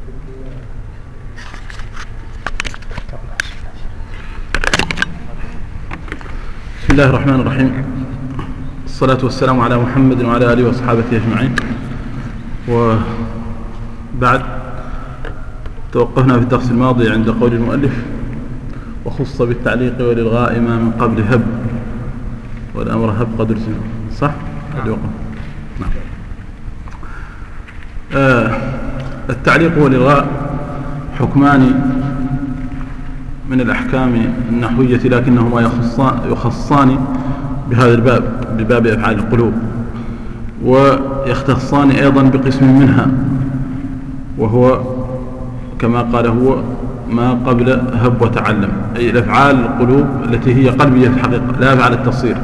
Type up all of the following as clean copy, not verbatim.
بسم الله الرحمن الرحيم. الصلاة والسلام على محمد وعلى آله وصحابته أجمعين. وبعد، توقفنا في الدرس الماضي عند قول المؤلف: وخص بالتعليق والإلغاء ما من قبل هب، والأمر هب قدر زمان. صح؟ نعم. التعليق والإلغاء حكمان من الأحكام النحوية، لكنهما يخصان بهذا الباب، بباب أفعال القلوب، ويختصان أيضا بقسم منها، وهو كما قال هو ما قبل هب وتعلم، أي الأفعال القلوب التي هي قلبية في الحقيقة، لا أفعال التصير.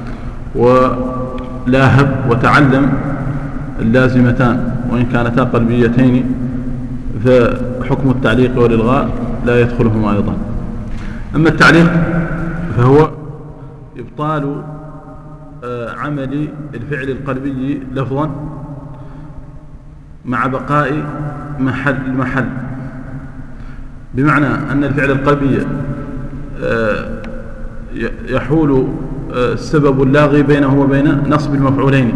ولا هب وتعلم اللازمتان، وإن كانتا قلبيتين فحكم التعليق والإلغاء لا يدخلهما أيضا. أما التعليق فهو إبطال عمل الفعل القلبي لفظا مع بقاء المحل، بمعنى أن الفعل القلبي يحول السبب اللاغي بينه وبين نصب المفعولين،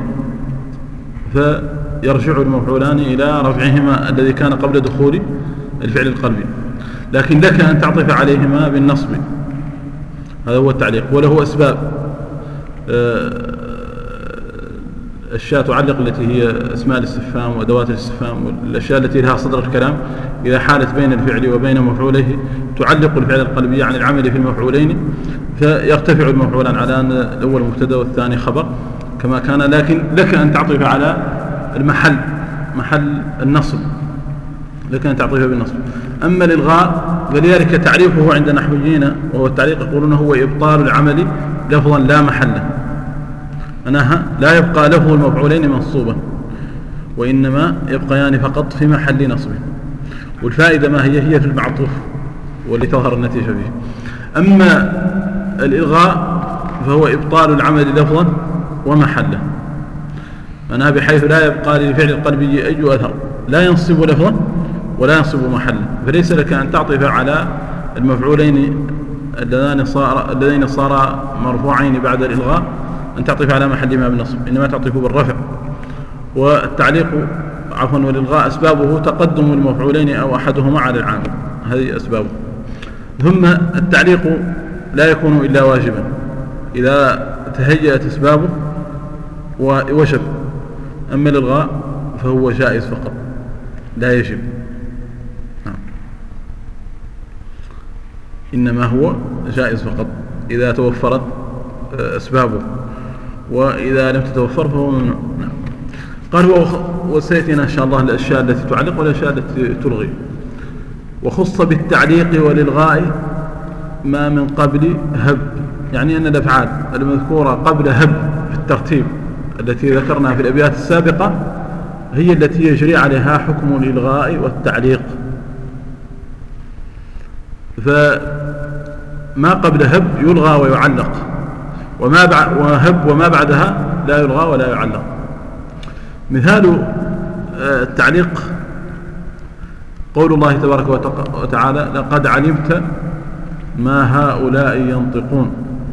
فيرجع المفعولان إلى رفعهما الذي كان قبل دخول الفعل القلبي، لكن لك أن تعطف عليهما بالنصب. هذا هو التعليق، وله أسباب. الأشياء تعلق التي هي أسماء الاستفهام وأدوات الاستفهام والأشياء التي لها صدر الكلام، إذا حالت بين الفعل وبين مفعوليه تعلق الفعل القلبي عن العمل في المفعولين، فيرتفع المفعولان على أن الأول مبتدا والثاني خبر كما كان، لكن لك أن تعطف على المحل، محل النصب، لك أن تعطيها بالنصب. أما الإلغاء فلذلك تعريفه عند النحويين، وهو التعليق يقولون هو إبطال العمل لفظا لا محل، أنها لا يبقى لفظ المفعولين منصوبا، وإنما يبقيان فقط في محل نصب، والفائدة ما هي في المعطوف واللي تظهر النتيجة فيه. أما الإلغاء فهو إبطال العمل لفظا ومحلا، أنها بحيث لا يبقى للفعل القلبي أي أثر، لا ينصب لفظا ولا ينصب محلا، فليس لك أن تعطف على المفعولين اللذين صار مرفوعين بعد الإلغاء أن تعطف على محلهما بالنصب، إنما تعطف بالرفع. والتعليق والإلغاء أسبابه تقدم المفعولين أو أحدهما على العامل، هذه أسبابه. ثم التعليق لا يكون إلا واجبا إذا تهيأت أسبابه ووجب، أما الإلغاء فهو جائز فقط لا يجب، إنما هو جائز فقط إذا توفرت أسبابه، وإذا لم تتوفر فهو ممنوع. قال وسيأتينا إن شاء الله الأشياء التي تعلق والأشياء التي تلغي. وخص بالتعليق والإلغاء ما من قبل هب، يعني أن الأفعال المذكورة قبل هب في الترتيب التي ذكرنا في الأبيات السابقة هي التي يجري عليها حكم الإلغاء والتعليق. فما قبل هب يلغى ويعلق، وهب وما بعدها لا يلغى ولا يعلق. مثال التعليق قول الله تبارك وتعالى: لقد علمت ما هؤلاء ينطقون.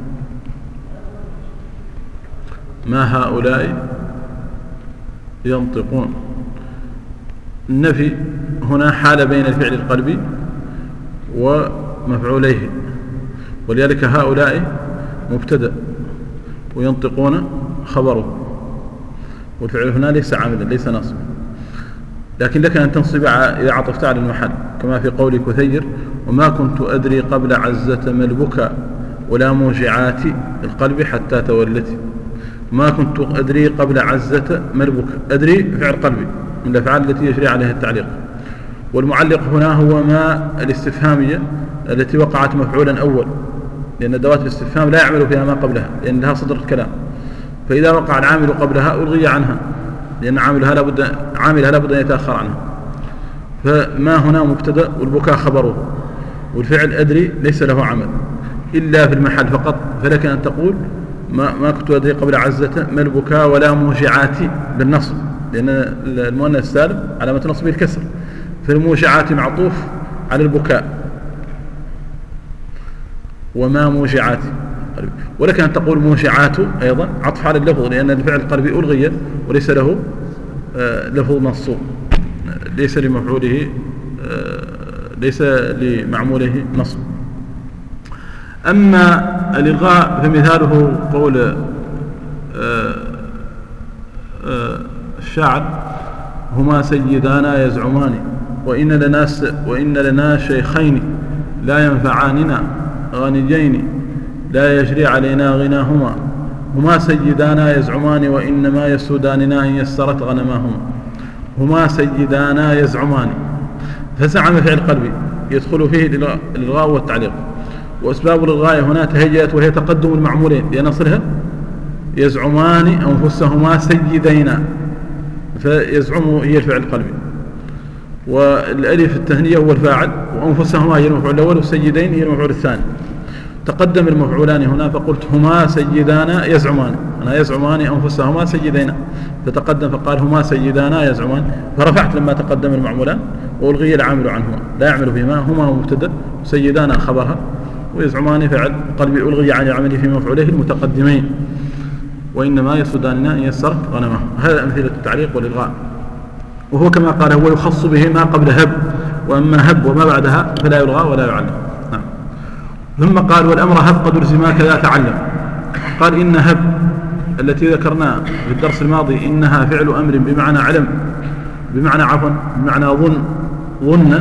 ما هؤلاء ينطقون، النفي هنا حال بين الفعل القلبي ومفعوليه، ولذلك هؤلاء مبتدأ وينطقون خبره، والفعل هنا ليس عاملا ليس ناصبا، لكن لك أن تنصب إذا عطفت على المحل، كما في قول كثير: وما كنت أدري قبل عزة ما البكى ولا موجعات القلب حتى تولت. ما كنت أدري قبل عزة ما البكى، أدري فعل قلبي من الأفعال التي يجري عليها التعليق، والمعلق هنا هو ما الاستفهامية التي وقعت مفعولا أول، لأن أدوات الاستفهام لا يعمل فيها ما قبلها لأن لها صدر الكلام، فإذا وقع العامل قبلها ألغي عنها لأن عاملها لابد أن يتأخر عنها. فما هنا مبتدأ والبكاء خبره، والفعل أدري ليس له عمل إلا في المحل فقط، فلك أن تقول ما كنت أدري قبل عزة ما البكاء ولا موجعات بالنصب، لأن المؤنث السالم علامة نصبه الكسر، في الموشعات معطوف على البكاء، وما موشعات، ولكن أن تقول موشعات أيضا عطف على اللفظ، لأن الفعل القلبي ألغي وليس له لفظ منصوب، ليس لمفعوله ليس لمعموله نصب. أما الإلغاء فمثاله قول الشاعر: هما سيدانا يزعمان وإن لنا شيخين لا ينفعاننا غنيين لا يجري علينا غناهما، هما سيدانا يزعمان وإنما يسوداننا إن يسرت غنماهما. هما سيدانا يزعمان، فزعم فعل قلبي يدخل فيه الإلغاء والتعليق. وأسباب الإلغاء هنا تهيئت، وهي تقدم المعمولين لأن أصلها يزعمان أنفسهما سيدينا، فيزعم هي الفعل القلبي، والألف التثنية هو الفاعل، وأنفسهما هي المفعول الأول، والسيدين هي المفعول الثاني. تقدم المفعولان هنا فقلت هما سيدانا يزعمان، أنا يزعمان أنفسهما سيدينا، فتقدم فقال هما سيدانا يزعمان، فرفعت لما تقدم المعمولان وألغي العامل عنهما، لا يعمل فيما، هما مبتدأ سيدانا خبرها، ويزعمان فعل قلبي ألغي عن العمل في مفعوله المتقدمين، وإنما يسوداننا إن يسرت غنمه. هذا أمثلة التعليق والإلغاء، وهو كما قال هو يخص به ما قبل هب، وأما هب وما بعدها فلا يلغى ولا يعلم. نعم. ثم قال والأمر هب قد ألزما كذا تعلم. قال إن هب التي ذكرناها في الدرس الماضي إنها فعل أمر بمعنى علم، بمعنى ظن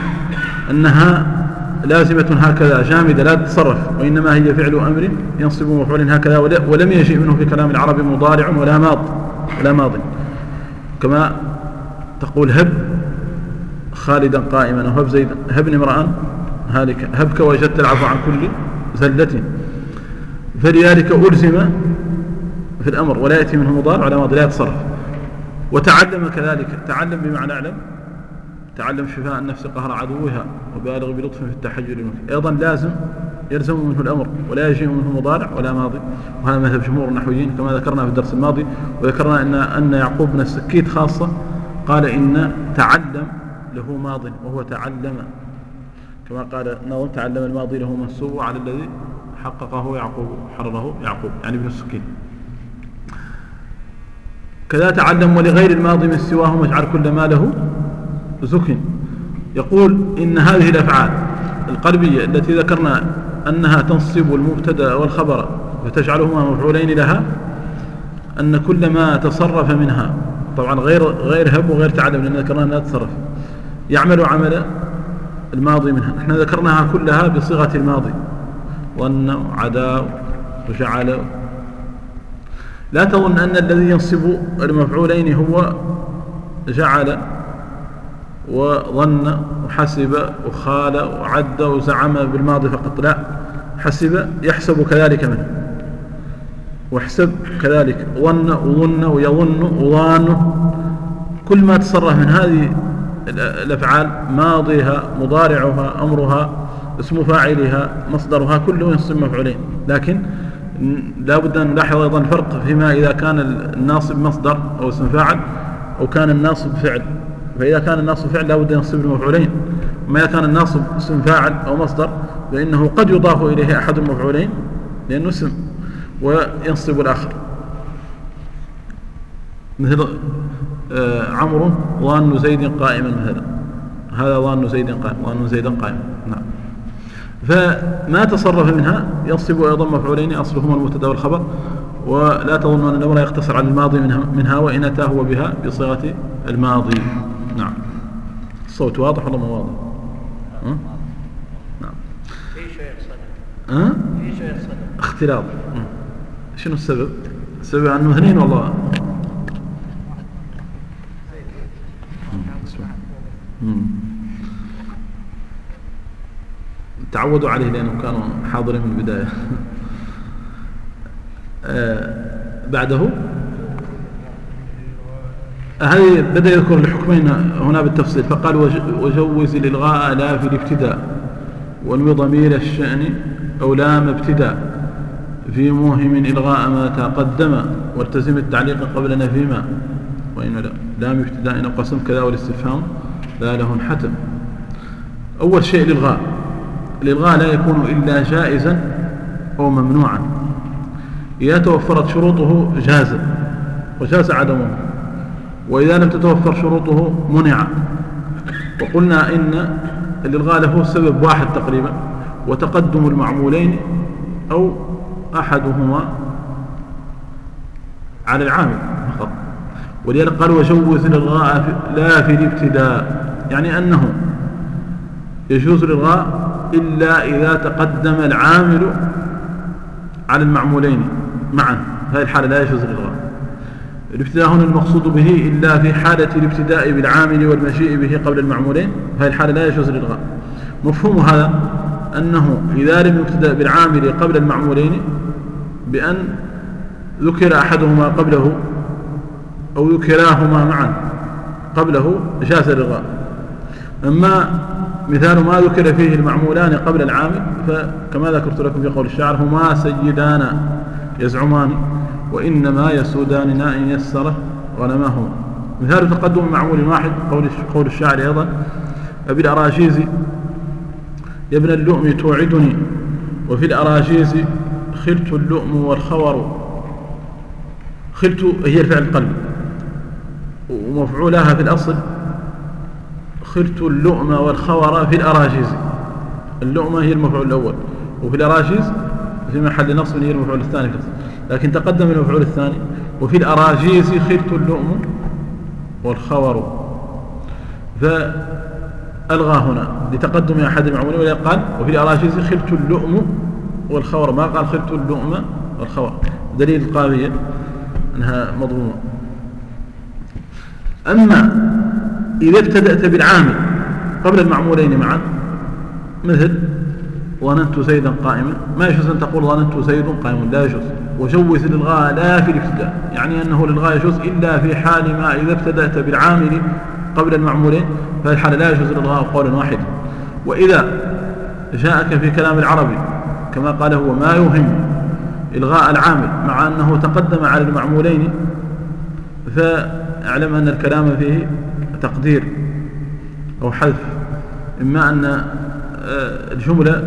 أنها لازمة هكذا جامدة لا تتصرف، وإنما هي فعل أمر ينصب مفعول هكذا، ولم يجئ منه في كلام العرب مضارع ولا ماض، كما تقول هب خالدا قائما، أو هب زيدا، هبني امرأ هالكا، هبك وجدت العفو عن كل زلة. فلذلك ألزم في الأمر ولا يأتي منه مضارع ولا ماضي، لا يتصرف. وتعلم كذلك، تعلم بمعنى أعلم، تعلم شفاء النفس قهر عدوها وبالغ بلطف في التحجر منه، أيضا يلزم منه الأمر ولا يجي منه مضارع ولا ماضي، وهذا مذهب جمهور النحويين كما ذكرنا في الدرس الماضي. وذكرنا أن يعقوب بن السكيت خاصة قال إن تعلم له ماض وهو تعلم، كما قال نظم تعلم الماضي له منصوب على الذي حققه يعقوب حرره يعقوب، يعني ابن السكين. كذا تعلم ولغير الماضي من سواه اجعل كل ما له زكن. يقول إن هذه الأفعال القلبية التي ذكرنا أنها تنصب المبتدأ والخبر وتجعلهما مفعولين لها، أن كل ما تصرف منها، طبعا غير هب وغير تعلم لأن ذكرنا أنها تصرف، يعمل عمل الماضي منها. احنا ذكرناها كلها بصيغة الماضي، ظن وعدا وجعل. لا تظن أن الذي ينصب المفعولين هو جعل وظن وحسب وخال وعد وزعم بالماضي فقط، لا، يحسب كذلك منه، واحسب كذلك ظن وظن ويظن وظان، كل ما تصرف من هذه الأفعال ماضيها مضارعها أمرها اسم فاعلها مصدرها كله ينصب مفعولين. لكن لا بد أن نلاحظ أيضا الفرق فيما إذا كان الناصب مصدر أو اسم فاعل أو كان الناصب فعل. فإذا كان الناصب فعل لا بد أن ينصب المفعولين، وما إذا كان الناصب اسم فاعل أو مصدر فإنه قد يضاف إليه أحد المفعولين لأنه اسم وينصب الآخر، مثل عمرو ظان زيد قائما مثلا، هذا ظان زيد قائم، ظان زيدا قائما. نعم. فما تصرف منها ينصب أيضا مفعولين أصلهما المبتدا والخبر. ولا تظن أن الأمر يقتصر على الماضي منها وإن أتى هو بها بصيغة الماضي. نعم. الصوت واضح ولا ما واضح؟ نعم. في شيء صدق. في شيء صدق. اختلاط. شنو السبب؟ السبب أنه اثنين والله. تعودوا عليه لأنهم كانوا حاضرين من البداية. بعده هذه بدأ يذكر الحكمين هنا بالتفصيل، فقال وجوز الإلغاء لا في الابتداء وانوي ضمير الشأن أو لام ابتداء في موهم إلغاء ما تقدم والتزم التعليق قبل نفيما، وإن لام ابتداء أو قسم كذا والاستفهام لا له حتم. أول شيء الإلغاء لا يكون إلا جائزا أو ممنوعا. إذا توفرت شروطه جاز وجاز عدمه، وإذا لم تتوفر شروطه منع. وقلنا إن الإلغاء له سبب واحد تقريبا، وتقدم المعمولين أو أحدهما على العامل فقط. ولذلك قال وجوز الإلغاء لا في الابتداء، يعني أنه يجوز الإلغاء إلا إذا تقدم العامل على المعمولين معا، هذه الحالة لا يجوز الإلغاء. الابتداء هنا المقصود به إلا في حالة الابتداء بالعامل والمجيء به قبل المعمولين، هذه الحالة لا يجوز الإلغاء. مفهوم هذا أنه إذا لم يبتدأ بالعامل قبل المعمولين بأن ذكر أحدهما قبله أو ذكراهما معا قبله جاز الإلغاء. أما مثال ما ذكر فيه المعمولان قبل العامل فكما ذكرت لكم في قول الشاعر هما سيدانا يزعمان وإنما يسوداننا إن يسره غنماهما. مثال تقدم معمول واحد قول الشاعر أيضا أبي الأراجيز يا ابن اللؤم توعدني وفي الأراجيز خلت اللؤم والخور. خلت هي الفعل القلبي ومفعولها في الأصل خلت اللؤم والخور في الأراجيز. اللؤمة هي المفعول الأول، وفي الأراجيز في محل نصب هي المفعول الثاني، لكن تقدم المفعول الثاني. وفي الأراجيز خلت اللؤم والخور، فألغى هنا لتقدم أحد المعمولين، ولا قال وفي الأراجيز خلت اللؤم والخور، ما قال خلت اللؤم والخور. دليل القابية أنها مضمومة. أما إذا ابتدأت بالعامل قبل المعمولين معا مثل ظننت زيدا قائما، ما يجوز أن تقول ظننت زيد قائم، لا يجوز. وجوز الإلغاء لا في الابتداء، يعني أنه الإلغاء يجوز إلا في حال ما إذا ابتدأت بالعامل قبل المعمولين، فهذه الحالة لا يجوز الإلغاء قولا واحدا. وإذا جاءك في كلام العربي كما قال هو ما يوهم إلغاء العامل مع أنه تقدم على المعمولين، فاعلم أن الكلام فيه تقدير أو حذف، إما أن الجملة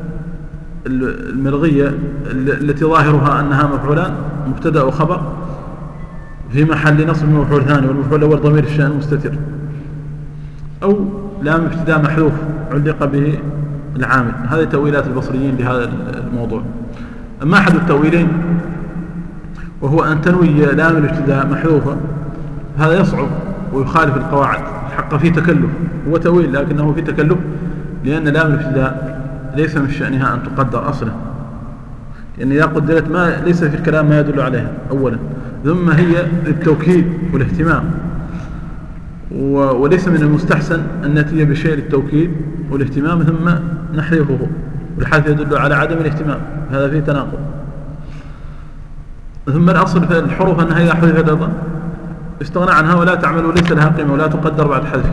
الملغية التي ظاهرها أنها مفعولان مبتدأ وخبر في محل نصب مفعول ثاني، والمفعول الأول ضمير الشأن مستتر، أو لام ابتداء محذوف علق به العامل. هذه تأويلات البصريين لهذا الموضوع. أما أحد التأويلين وهو أن تنوي لام الابتداء محذوفة، هذا يصعب ويخالف القواعد، حق فيه تكلف، هو تأويل لكنه فيه تكلف، لأن لام الابتداء ليس من شأنها أن تقدر أصلا، لأن إذا قدرت ما ليس في الكلام ما يدل عليها أولا، ثم هي للتوكيد والاهتمام، وليس من المستحسن أن نأتي بشيء للتوكيد والاهتمام ثم نحذفه، والحذف يدل على عدم الاهتمام، هذا فيه تناقض. ثم الأصل في الحروف أنها إذا حذفت أيضا استغنى عنها ولا تعمل وليس لها قيمة ولا تقدر بعد حذف.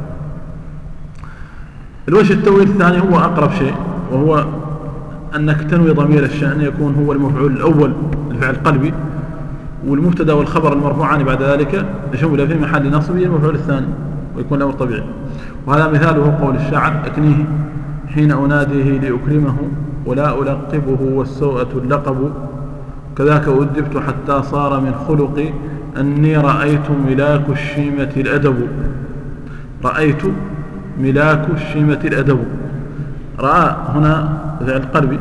الوجه التأويل الثاني هو أقرب شيء، وهو أنك تنوي ضمير الشأن يكون هو المفعول الأول الفعل القلبي، والمبتدا والخبر المرفوعان بعد ذلك جملة في محل نصب المفعول الثاني، ويكون الأمر طبيعي. وهذا مثاله قول الشاعر أكنيه حين أناديه لأكرمه ولا ألقبه والسوءة اللقب، كذاك أدبت حتى صار من خلقي أني رأيت ملاك الشيمة الأدب. رأيت ملاك الشيمة الأدب، رأى هنا فعل قلبي،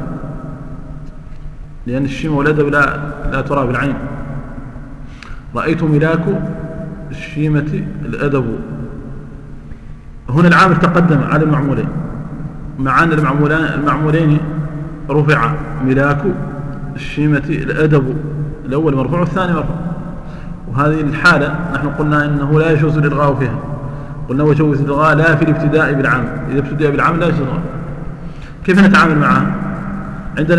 لأن الشيمة والأدب لا ترى بالعين. رأيت ملاك الشيمة الأدب، هنا العامل تقدم على المعمولين، مع أن المعمولين رفع ملاك الشيمة الأدب، الأول مرفوع والثاني مرفوع. وهذه الحالة نحن قلنا إنه لا يجوز الإلغاء فيها، قلنا وجوز الإلغاء لا في الابتداء بالعامل، إذا ابتدأ بالعامل لا يجوز الإلغاء. كيف نتعامل معها؟ عندنا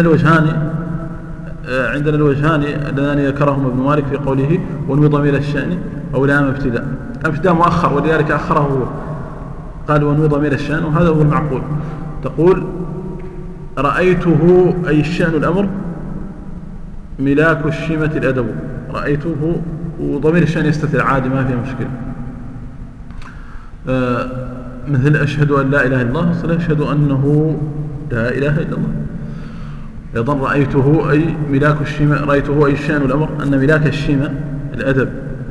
الوجهان اللذان ذكرهما ابن مالك في قوله ونوي ضمير الشأن أو لام ابتداء. الابتداء مؤخر ولذلك أخره هو، قال ونوي ضمير الشأن، وهذا هو المعقول. تقول رأيته أي الشأن الأمر ملاك الشيمة الأدب، رأيته وضمير الشأن يستتر عادي ما فيه مشكلة. مثل أشهد أن لا إله إلا الله أصلا أشهد أنه لا إله إلا الله. أيضا رأيته أي ملاك الشيمة، رأيته أي شأن الأمر أن ملاك الشيمة الأدب.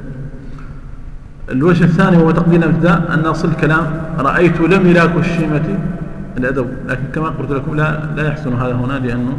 الوجه الثاني هو تقديم الابتداء أن نصل الكلام رأيت لملاك الشيمة الأدب، لكن كما قلت لكم لا يحسن هذا هنا لأنه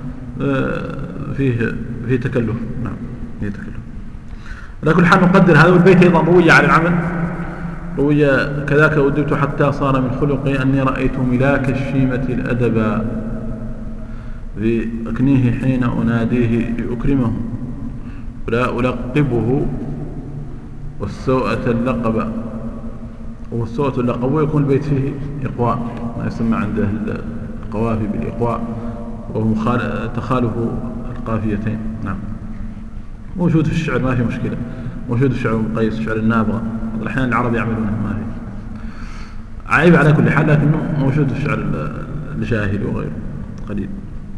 فيه تكلف. نعم فيه تكلف. على كل حال نقدر هذا. والبيت أيضا روي على العمل، روي كذاك وددت حتى صار من خلقي أني رأيت ملاك الشيمة الأدب في أكنيه حين أناديه لأكرمه ولا ألقبه والسوءة اللقب. والسوءة اللقب ويكون البيت فيه إقواء، ما يسمى عند أهل القوافي بالإقواء، وهو تخالف القافيتين. نعم موجود في الشعر ما في مشكلة، موجود في الشعر القيس، الشعر النابغة، الأحيان العرب يعملونه ما في عيب على كل حال، لكنه موجود في الشعر الجاهلي وغيره قليل.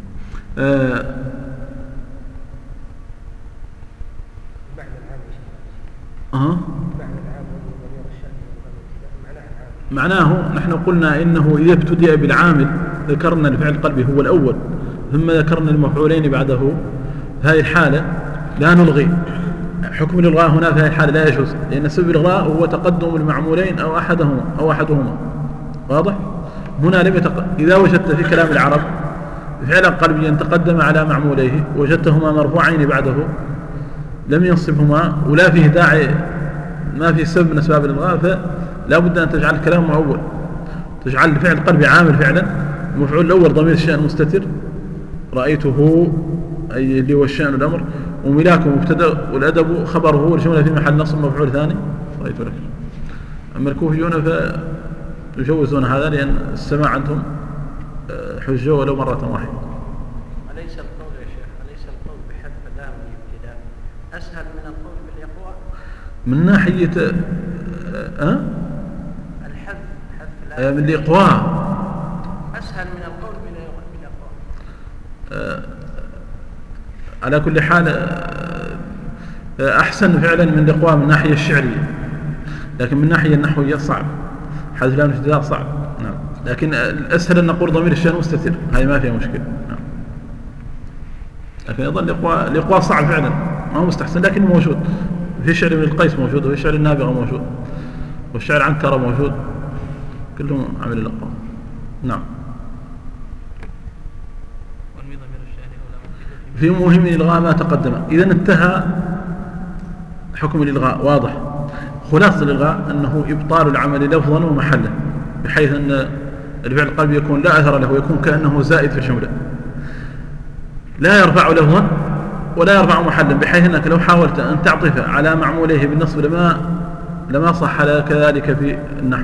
معناه نحن قلنا إنه إذا ابتدأ بالعامل ذكرنا الفعل القلبي هو الأول، ثم ذكرنا المفعولين بعده. هذه الحالة لا نلغي حكم الإلغاء هنا، في هذه الحالة لا يجوز، لأن سبب الإلغاء هو تقدم المعمولين أو أحدهما. واضح؟ هنا لم إذا وجدت في كلام العرب فعلا قلبيا تقدم على معموليه وجدتهما مرفوعين بعده لم ينصبهما ولا فيه داعي، ما في سبب من أسباب الإلغاء، فلا بد أن تجعل الكلام مؤول، تجعل الفعل القلبي عامل فعلا. المفعول الأول ضمير الشأن مستتر، رأيته أي اللي هو الشأن الأمر، وملاكه مبتدأ والأدب خبره والجملة في محل نصب مفعول ثاني رأيت لك. أما الكوفيون فيجوزون هذا لأن السماع عندهم حجة ولو مرة واحدة. أليس القول يا شيخ، أليس القول بحذف لام الابتداء أسهل من القول بالإقواء؟ من ناحية الحذف، حذف لام من الإقواء أسهل من القول بالإقواء. على كل حال أحسن فعلا من الإقواء من الناحية الشعرية، لكن من الناحية النحوية صعب، حذف لام الابتداء صعب. نعم لكن الأسهل أن نقول ضمير الشأن مستتر، هذه ما فيها مشكلة. نعم لكن يظل الإقواء صعب فعلا، ما هو مستحسن، لكن موجود في شعر ابن القيس موجود، وفي شعر النابغة موجود، والشعر عنترة موجود، كلهم عمل الإقواء. نعم في مهم الإلغاء ما تقدم. إذا انتهى حكم الإلغاء واضح. خلاصة الإلغاء أنه إبطال العمل لفظا ومحلا، بحيث أن الفعل القلبي يكون لا أثر له، يكون كأنه زائد في الجملة، لا يرفع لفظا ولا يرفع محلا، بحيث أنك لو حاولت أن تعطف على معموليه بالنصب لما صح لك ذلك في النحو.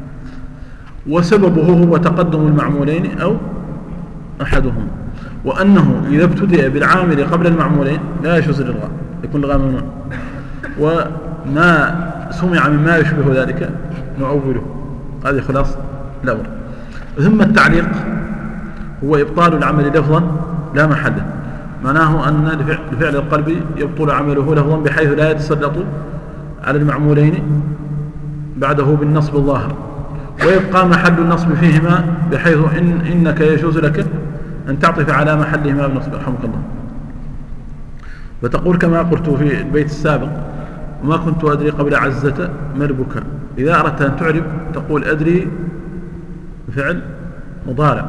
وسببه هو تقدم المعمولين أو أحدهم، وأنه إذا ابتدأ بالعامل قبل المعمولين لا يجوز الإلغاء، يكون الإلغاء ممنوع. وما سمع مما يشبه ذلك نؤوله. هذه خلاص الأمر. ثم التعليق هو إبطال العمل لفظا لا محلا، معناه أن الفعل القلبي يبطل عمله لفظا بحيث لا يتسلط على المعمولين بعده بالنصب الظاهر، ويبقى محل النصب فيهما بحيث إنك يجوز لك أن تعطف على محلهما بنصب. رحمك الله. فتقول كما قلت في البيت السابق: وما كنت أدري قبل عزة ما البكاء. إذا أردت أن تعرب تقول أدري فعل مضارع،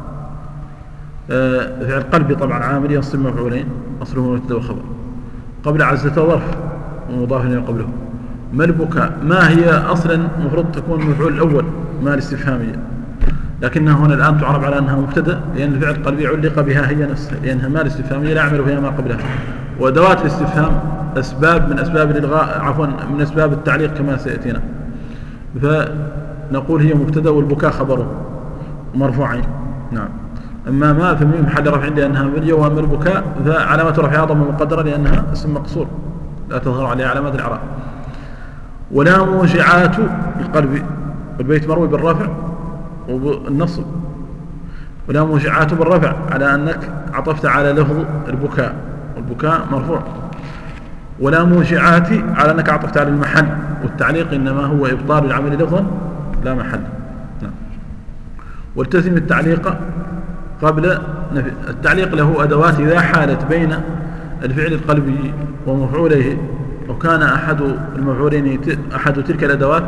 فعل قلبي طبعا عامل ينصب مفعولين أصله مبتدأ وخبر، قبل عزة ظرف ومضاف إليه قبله. ما البكاء ما هي أصلا مفروض تكون مفعول الأول ما الاستفهامية، لكنها هنا الآن تعرب على أنها مبتدأ لأن الفعل القلبي علق بها هي نفسها، لأنها ما الاستفهامية لا يعمل فيها ما قبلها. وأدوات الاستفهام أسباب من أسباب الإلغاء، عفوا من أسباب التعليق كما سيأتينا. فنقول هي مبتدأ والبكاء خبره مرفوعين. نعم. أما ما في محل رفع لأنها مرجة، وأما البكاء فعلامة رفعها ضمة مقدرة لأنها اسم مقصور لا تظهر عليها علامات الإعراب. ولا موجعات القلب، والبيت مروي بالرفع والنصب. ولا موجعات بالرفع على أنك عطفت على لفظ البكاء، والبكاء مرفوع. ولا موجعات على أنك عطفت على المحل، والتعليق إنما هو إبطال العمل لفظا لا محل. نعم. والتزم التعليق قبل نفي. التعليق له أدوات إذا حالت بين الفعل القلبي ومفعوله، وكان أحد المفعولين أحد تلك الأدوات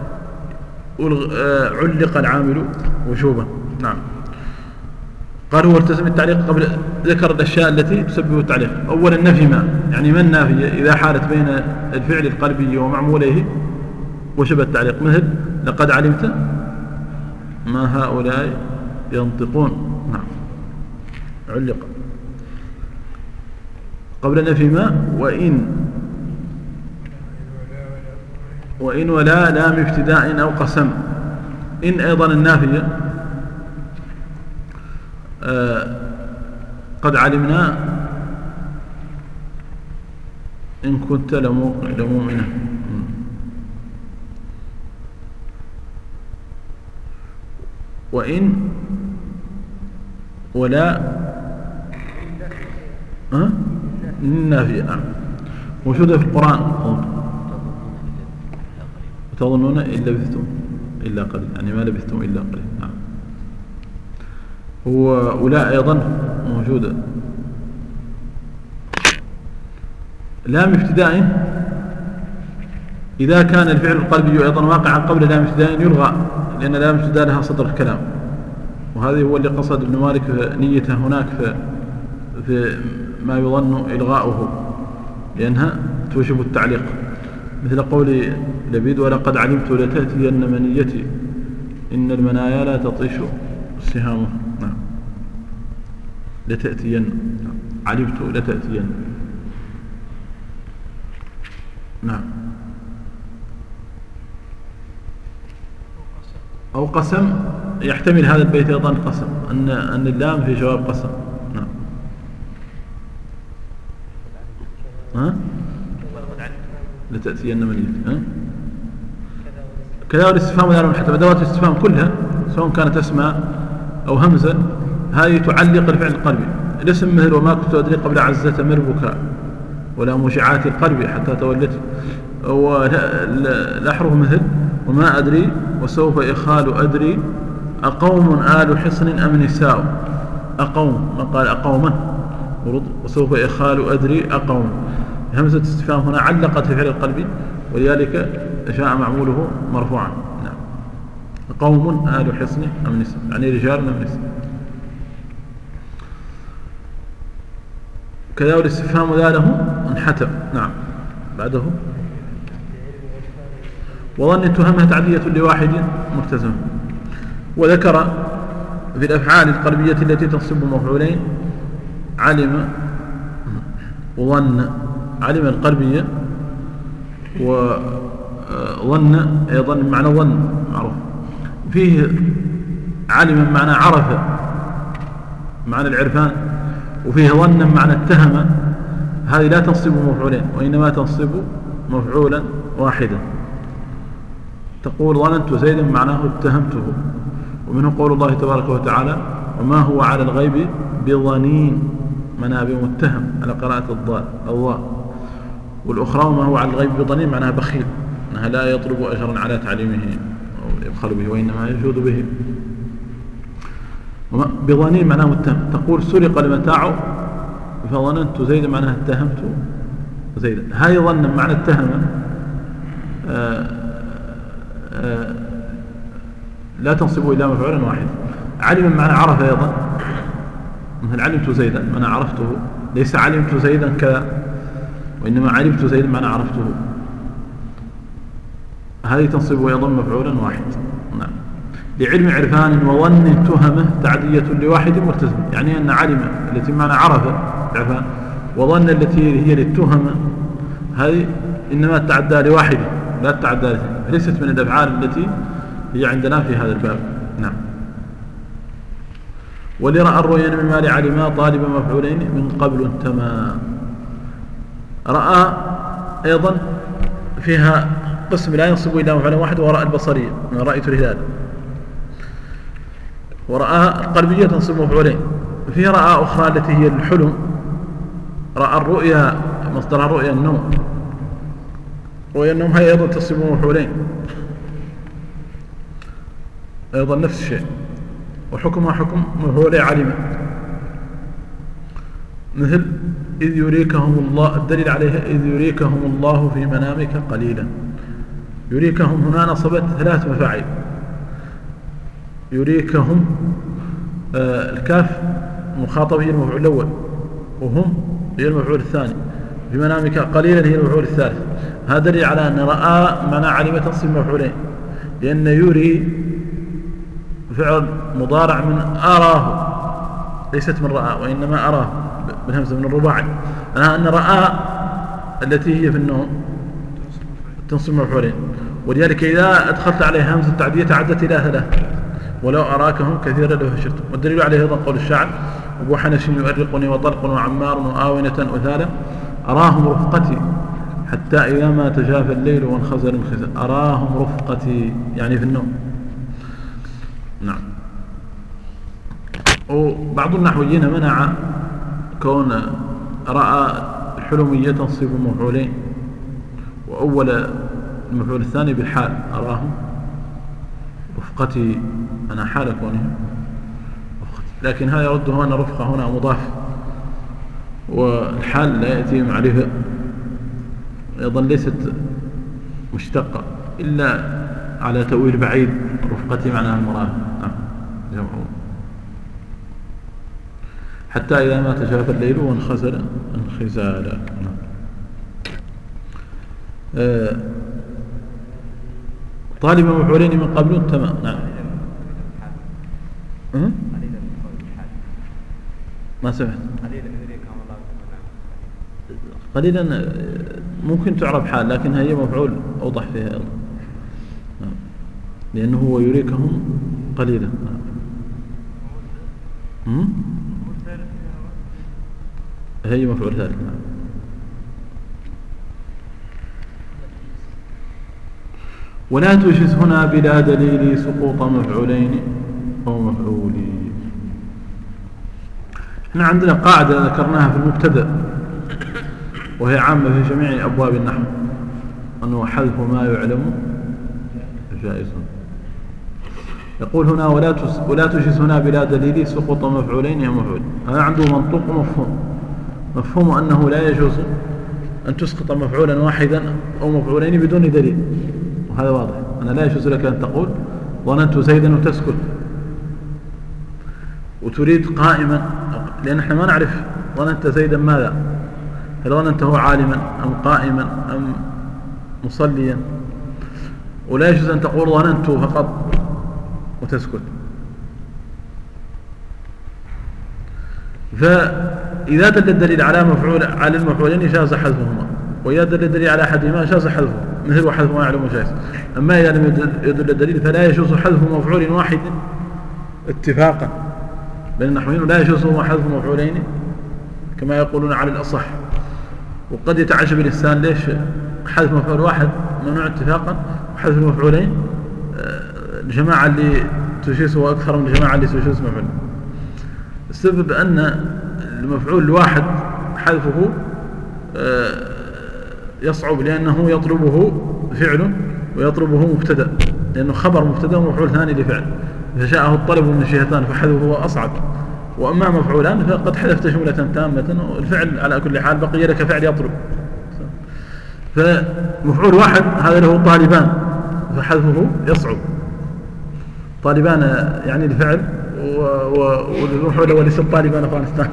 علق العامل وجوبا. نعم. قال هو التزم التعليق قبل ذكر الأشياء التي تسبب التعليق. أولا نفي ما، يعني ما النافية إذا حالت بين الفعل القلبي ومعموله وشبه التعليق، مثل لقد علمت ما هؤلاء ينطقون. نعم. علق قبل نفي ما. وإن ولا لام ابتداء أو قسم. إن أيضا النافية قد علمنا إن كنت لمؤمنا. وإن ولا النافية موجودة في القرآن. تظنون إن لبثتم إلا قليل، يعني ما لبثتم إلا قليل. نعم. ولا أيضا موجودة. لام ابتداء إذا كان الفعل القلبي أيضا واقعا قبل لام ابتداء يلغى، لأن لام ابتداء لها صدر الكلام، وهذا هو اللي قصد ابن مالك نيته هناك في ما يظن إلغاؤه، لأنها توجب التعليق، مثل قول لبيد ولقد علمت لتأتين منيتي إن المنايا لا تطيش سهامها. نعم. لتأتين، علمت لتأتين. نعم. أو قسم، يحتمل هذا البيت أيضا قسم، أن اللام في جواب قسم. نعم. لتأتين منيتي. كذا الاستفهام والآن حتى أدوات الاستفهام كلها سواء كانت اسماء أو همزة هذه تعلق الفعل القلبي. الاسم مثل وما كنت أدري قبل عزة مربك ولا مشعات القلب حتى تولت، والأحرف مثل وما أدري وسوف إخال أدري أقوم آل حصن أم نساء. أقوم ما قال أقوما، وسوف إخال أدري أقوم. همزة استفهام هنا علقت الفعل القلبي، ولذلك جاء معموله مرفوعا. نعم. قوم آل حصن أم نساء، يعني رجال أم نساء. كذا الاستفهام ذاله انحتم. نعم. بعده وظن تهمها تعدية لواحد ملتزم. وذكر في الأفعال القلبية التي تنصب مفعولين علم وظن. علم القلبية وظن أيضا معنى ظن معروف. فيه علم معنى عرف معنى العرفان، وفيه ظن معنى اتهم. هذه لا تنصب مفعولين وإنما تنصب مفعولا واحدا. تقول ظننت زيدا معناه اتهمته. ومنه قول الله تبارك وتعالى وما هو على الغيب بظنين، معناه بمتهم على قراءة الضاء الله. والأخرى وما هو على الغيب بظنين معناها بخيل، أنها لا يطلب أجرا على تعليمه أو يبخل به وإنما يجود به. بظنين معناه متهم. تقول سرق المتاع فظننت زيدا معناها اتهمت زيدا. هاي ظن معنى اتهم لا تنصب إلا مفعولا واحد. علم معنى عرف أيضا، مثل علمت زيدا معنى عرفته، ليس علمت زيدا كذا وإنما علمت زيدا معنى عرفته. هذه تنصب أيضا مفعولا واحد. نعم. لعلم عرفان وظن تهمه تعدية لواحد ملتزم، يعني أن علم التي معنى عرف عرفان وظن التي هي للتهمة هذه إنما تعدى لواحد لا تعدى لاثنين، ليست من الأفعال التي هي عندنا في هذا الباب. نعم. ولرأى الرؤيان من مال علما طالب مفعولين من قبل انتما. رأى أيضا فيها قسم لا ينصب إلا مفعولا واحد، ورأى البصرية من رأيت الهلال. ورأى القلبية تنصب مفعولين. فيها رأى أخرى التي هي الحلم. رأى الرؤيا مصدر الرؤيا النوم. رؤيا النوم هي أيضا تصب مفعولين. أيضا نفس الشيء، وحكمها حكم مفعول علم، مثل إذ يريكهم الله، الدليل عليها إذ يريكهم الله في منامك قليلا. يريكهم هنا نصبت 3 مفاعل. يريكهم الكاف مخاطب هي المفعول الأول، وهم هي المفعول الثاني، في منامك قليلا هي المفعول الثالث. هذا دليل على أن رأى معنى علم تنصب مفعولين، لأن يري فعل مضارع من أراه، ليست من رأى، وإنما أراه بالهمزة من الرباعي. أنا أن رأى التي هي في النوم تنصب مفعولين، ولذلك إذا أدخلت عليها همزة التعدية تعدت إلى 3، ولو أراكهم كثيرا لفشلتم. والدليل عليه أيضا قول الشاعر: أبو حنش يؤرقني وطلق وعمار وآونة أثالا، أراهم رفقتي حتى إذا ما تجافى الليل وانخزل الخزال. أراهم رفقتي يعني في النوم. نعم. وبعض النحويين منع كون رأى الحلمية تنصب مفعولين، وأول المفعول الثاني بالحال أراهم رفقتي، أنا حال كونهم رفقتي، لكن هذا يرده أن رفقة هنا مضاف، والحال لا يأتي معرفة، أيضا ليست مشتقة إلا على تأويل بعيد. رفقتي معناها المراد. نعم. جمعون حتى إذا ما تجافى الليل وانخزل انخزالا. طالب مفعولين من قبل تمام. نعم. ما سمعت. قليلا ممكن تعرب حال، لكن هي مفعول أوضح فيها أيضا، لأنه هو يريكهم قليلا. هي مفعول ثالث. ولا تجز هنا بلا دليل سقوط مفعولين أو مفعولي. احنا عندنا قاعدة ذكرناها في المبتدأ، وهي عامة في جميع أبواب النحو، أنه حذف ما يعلم جائز. يقول هنا ولا تجز هنا بلا دليل سقوط مفعولين أو مفعول. هذا عنده منطوق ومفهوم. مفهوم أنه لا يجوز أن تسقط مفعولا واحدا أو مفعولين بدون دليل، وهذا واضح. أنا لا يجوز لك أن تقول ظننت زيدا وتسكت وتريد قائما، لأن احنا ما نعرف ظننت زيدا ماذا، هل ظننته عالما أم قائما أم مصليا، ولا يجوز أن تقول ظننت فقط وتسكت. فإذا دل الدليل على المفعولين جاز حذفهما، وإذا دل الدليل على أحدهما جاز حذفه، مثل وحذف ما يعلم جائز. أما إذا لم يدل الدليل فلا يجوز حذف مفعول واحد اتفاقا بين النحويين، ولا يجوز حذف مفعولين كما يقولون على الأصح. وقد يتعجب الإنسان ليش حذف مفعول واحد ممنوع اتفاقا وحذف المفعولين الجماعة اللي تجيزه أكثر من الجماعة اللي تجيز مفعول. السبب أن المفعول الواحد حذفه يصعب، لأنه يطلبه فعل ويطلبه مبتدأ، لأنه خبر مبتدأ ومفعول ثاني لفعل، فجاءه الطلب من جهتان فحذفه أصعب. وأما مفعولان فقد حذفت جملة تامة والفعل على كل حال بقي لك فعل يطلب. فمفعول واحد هذا له طالبان فحذفه يصعب. طالبان يعني الفعل، والمفعول وليس طالبان أفغانستان.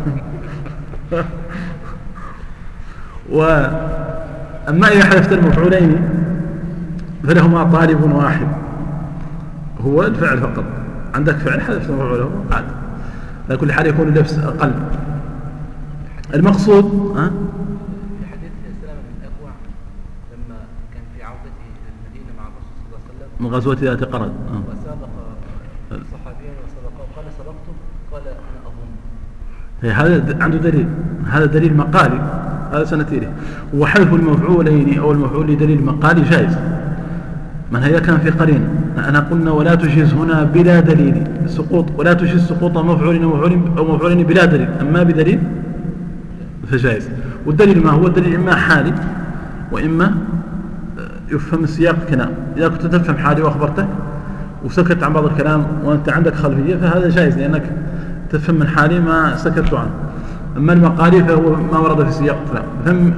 وأما إذا حذفت المفعولين فلهما طالب واحد هو الفعل فقط. عندك فعل حذفت مفعوله عاد، على كل حال يكون اللبس أقل. المقصود في حديث سلامة بن الأكوع لما كان في عودته إلى المدينة مع الرسول صلى الله عليه وسلم من غزوة ذات قرن، وسابق صحابيا وسبقه، قال سبقته، قال أنا أظن. هذا عنده دليل، هذا دليل مقالي، هذا سنتيره. وحذف المفعولين أو المفعول لدليل مقالي جائز، من هي كان في قرين. أنا قلنا ولا تجيز هنا بلا دليل سقوط، ولا تجيز سقوط مفعول أو مفعولين بلا دليل، أما بدليل فجائز. والدليل ما هو؟ الدليل إما حالي وإما يفهم سياق الكلام. إذا كنت تفهم حالي وأخبرتك وسكت عن بعض الكلام وأنت عندك خلفية فهذا جائز لأنك تفهم من حالي ما سكت عنه. أما المقالي فهو ما ورد في سياق الكلام.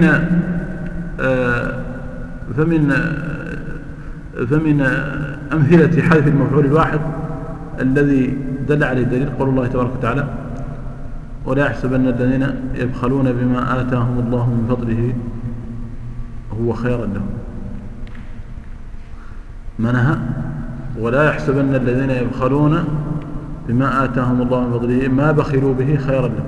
فمن أمثلة حذف المفعول الواحد الذي دل عليه الدليل قول الله تبارك وتعالى ولا يحسبن الذين يبخلون بما آتاهم الله من فضله هو خيرا لهم. منها ولا يحسبن الذين يبخلون بما آتاهم الله من فضله ما بخلوا به خيرا لهم.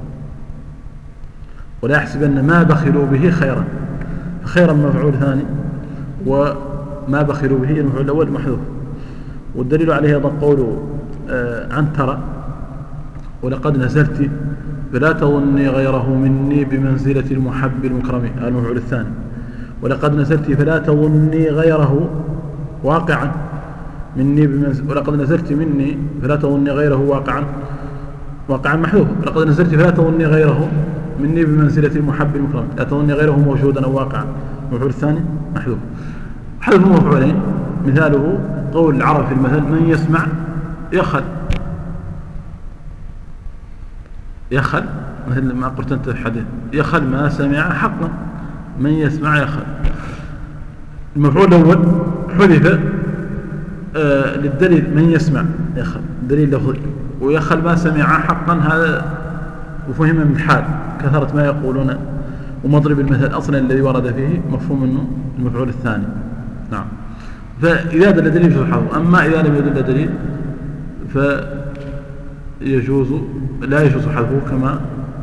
ولا يحسبن ما بخلوا به خيرا، خيرا مفعول ثاني وما بخلوا به المفعول الأول محذوف. والدليل عليه أيضا قوله عنترة ولقد نزلت فلا تظني غيره مني بمنزلة المحب المكرم المفعول الثاني. ولقد نزلت فلا تظني غيره واقعا مني ولقد نزلت مني فلا تظني غيره واقعا محذوف. ولقد نزلت فلا تظني غيره مني بمنزلة المحب المكرم لا تظني غيره موجودا أو واقعا المفعول الثاني محذوف. حذف مفعولين مثاله قول العرب في المثل من يسمع يخل مثل ما قلت أنت في الحديث يخل ما سمع حقا من يسمع يخل. المفعول الأول حذف للدليل من يسمع يخل دليل لفظي ويخل ما سمع حقا هذا وفهم من حال كثرة ما يقولون ومضرب المثل أصلا الذي ورد فيه مفهوم منه المفعول الثاني. نعم. فإذا دل دليل فحظه. أما إذا لم يدل دليل لا يجوز حذفه كما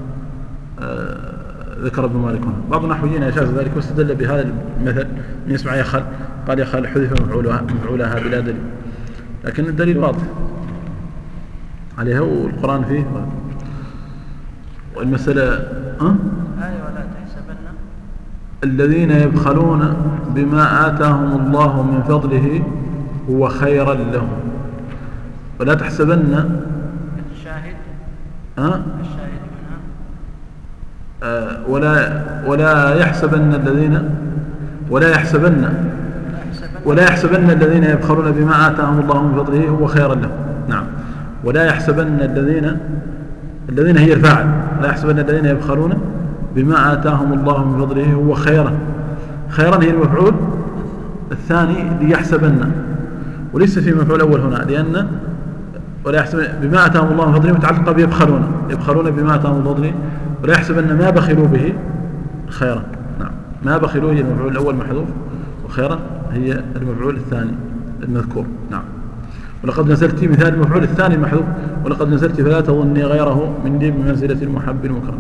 ذكر ابن مالك هنا. بعض النحويين أجاز ذلك واستدل بهذا المثل من يسمع يخل قال يخل حذف مفعولها بلا دليل لكن الدليل واضح عليها والقرآن فيه. والمسألة ولا تحسبن الذين يبخلون بما آتاهم الله من فضله هو خيرا لهم. ولا تحسبن الشاهد منها ولا يحسبن الذين يبخلون بما آتاهم الله من فضله هو خيرا لهم. نعم. ولا يحسبن الذين هي الفاعل لا يحسبن الذين يبخلون بما آتاهم الله من فضله هو خيرا هي المفعول الثاني ليحسبن وليس في مفعول أول هنا لأن ولا يحسبن بما آتاهم الله من فضله متعلقة يبخلون بما آتاهم الله من فضله ولا يحسبن ما بخلوا به خيرا. نعم. ما بخلوا هي المفعول الأول محذوف وخيرا هي المفعول الثاني المذكور. نعم. ولقد نزلت مثال المفعول الثاني المحذوف ولقد نزلت فلا تظني غيره مني بمنزلة المحب المكرم.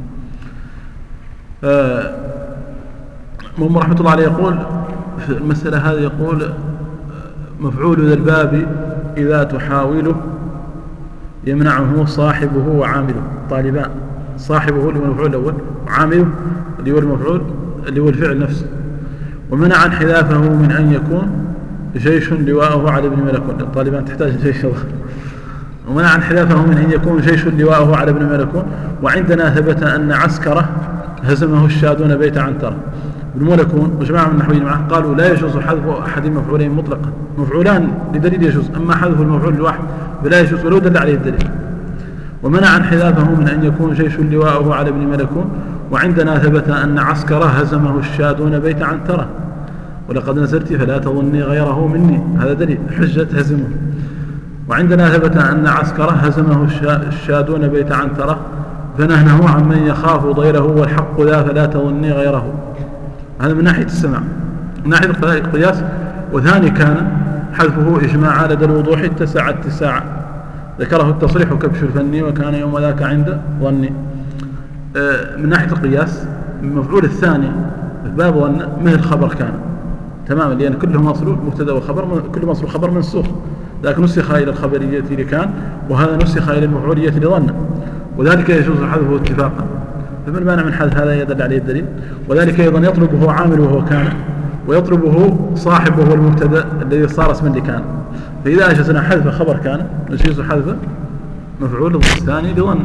مهم رحمة الله عليه يقول في المسألة هذه يقول مفعول ذا الباب إذا تحاوله يمنعه صاحبه وعامله. طالبان صاحبه اللي هو المفعول الأول وعامله اللي هو المفعول اللي هو الفعل نفسه. ومنع انحذافه من أن يكون جيش لواءه على ابن ملكون. الطالبان تحتاج جيش الله. ومنع انحذافه من أن يكون جيش لواءه على ابن ملكون. وعندنا ثبت أن عسكره هزمه الشادون بيت عنترة. ابن ملكون وجماعة من النحويين معه قالوا لا يجوز حذف أحد المفعولين مطلقا مفعولان لدليل يجوز أما حذف المفعول الواحد فلا يجوز ولو دل عليه الدليل. ومنع انحذافه من أن يكون جيش لواءه على ابن ملكون. وعندنا ثبت أن عسكره هزمه الشادون بيت عنترة. ولقد نزلت فلا تظني غيره مني هذا دليل حجة هزمه. وعندنا ثبت أن عسكره هزمه الشادون بيت عنترة فنهنه عمن يخاف ضيره والحق ذا فلا تظني غيره. هذا من ناحية السماع. من ناحية القياس وثاني كان حذفه إجماعا لدى الوضوح اتساع ذكره التصريح كبش الفني وكان يوم ذاك عند ظني. من ناحية القياس المفعول الثاني باب ظن مثل خبر كان تماما لأن كله مصروف مبتدا وخبر كله مصروف خبر منسوخ لكن نسخ إلى الخبرية لكان وهذا نسخ إلى المفعولية لظن وذلك يجوز حذفه اتفاقا. فمن المانع من حذف هذا يدل عليه الدليل. وذلك أيضا يطلبه عامل وهو كان ويطلبه صاحب وهو المبتدا الذي صار اسما لكان. فإذا أجزنا حذف خبر كان نجوز حذف مفعول الثاني لظن.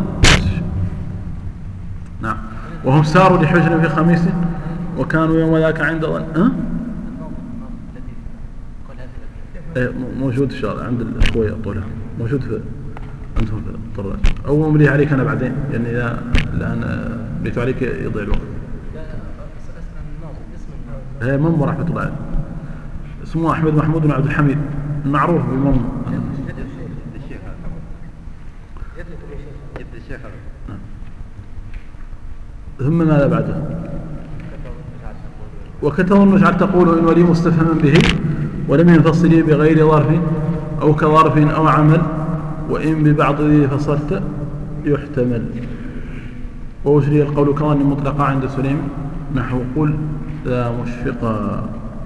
نعم. وهم ساروا لحجر في خميس وكانوا يوم ذاك عند ظن موجود إن شاء الله عند الأخوة طولها موجود في عندهم في الطرات أو أمليه عليك أنا بعدين يعني إذا الآن بيت عليك يضيع الوقت. هي مم رحمة الله عليه اسمه أحمد محمود بن عبد الحميد معروف بمم. ثم ماذا بعده؟ وكتب المشعر تقول إن ولي مستفهما به ولم ينفصل بغير ظرف أو كظرف أو عمل وإن ببعض ذي فصلت يحتمل. وأجري القول كظن مطلقا عند سليم نحو قل لا مشفقا.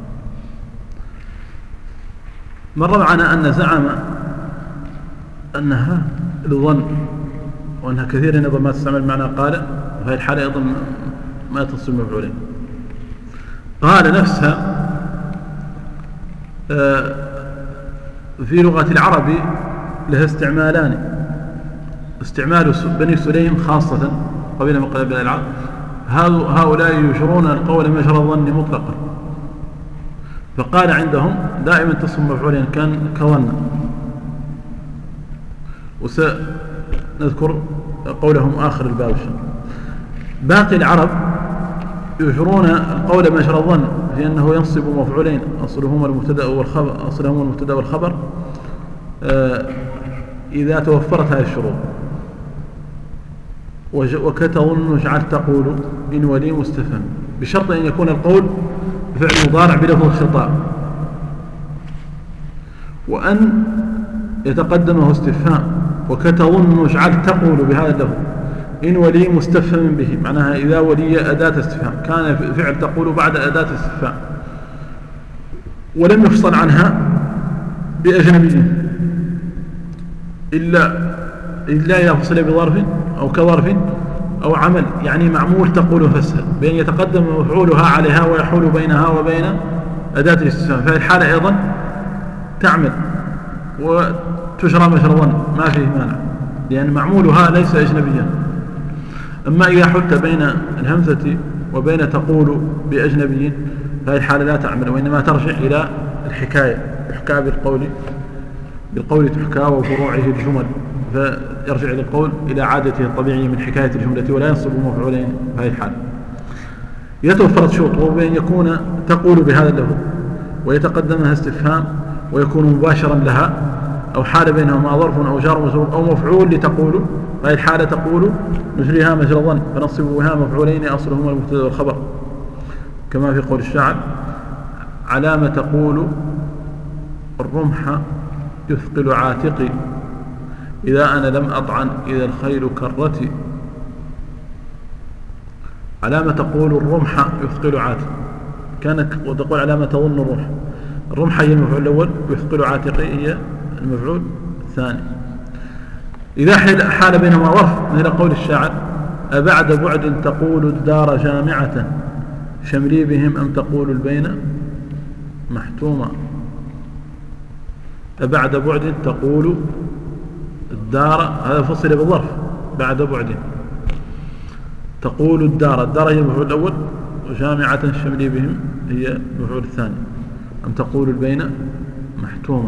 مر معنا أن زعم أنها الظن وأنها كثيرا أيضا ما تستعمل معنى قال وهي الحالة أيضا ما تصل مفعولين. قال نفسها في لغة العرب لها استعمالان. استعمال بني سليم خاصة قبيلة من قبائل العرب هؤلاء يشرون القول مجرى الظن مطلقا فقال عندهم دائما تصل مفعولين كان كظن. وسنذكر قولهم آخر الباب إن شاء الله. باقي العرب يشرون القول مجرى الظن في أنه ينصب مفعولين أصلهما المبتدأ والخبر إذا توفرت هذه الشروط. وكتظن جعلت تقول إن ولي مستفهم بشرط أن يكون القول بفعل مضارع بلفظ الخطاب وأن يتقدمه استفهام. وكتظن جعلت تقول بهذا اللفظ إن ولي مستفهم به معناها إذا ولي أداة استفهام كان فعل تقول بعد أداة استفهام ولم يفصل عنها بأجنبي إلا إذا فصل بظرف أو كظرف أو عمل يعني معمول تقول فسها بأن يتقدم مفعولها عليها ويحول بينها وبين أداة الاستفهام فهي الحالة أيضا تعمل وتجرى مجرى الظن ما فيه مانع لأن معمولها ليس أجنبيا. أما إذا حلت بين الهمزة وبين تقول بأجنبي فهي الحالة لا تعمل وإنما ترجع إلى الحكاية يحكى بالقول تحكى وفروعه الجمل فيرجع إلى القول إلى عادته الطبيعية من حكاية الجملة ولا ينصب مفعولين فهي الحالة. إذا توفرت شروط وهو بأن يكون تقول بهذا اللفظ ويتقدمها استفهام ويكون مباشرا لها أو حال بينهما ظرف أو جار مجرور أو مفعول لتقول فهي الحالة تقول نجريها مجرى الظن فنصب بها مفعولين أصلهما المبتدأ والخبر كما في قول الشاعر علامة تقول الرمح يثقل عاتقي إذا أنا لم أطعن إذا الخيل كرتي. علامة تقول الرمح يثقل عاتقي كانت وتقول علامة تظن الرمح هي المفعول الأول ويثقل عاتقي هي المفعول الثاني. إذا حال بينهما ظرف مثل قول الشاعر أبعد بعد تقول الدار جامعة شملي بهم أم تقول البين محتومة. أبعد بعد تقول الدار هذا فصل بالظرف بعد بعد تقول الدار هي المفعول الأول وجامعة شملي بهم هي المفعول الثاني أم تقول البين محتومة.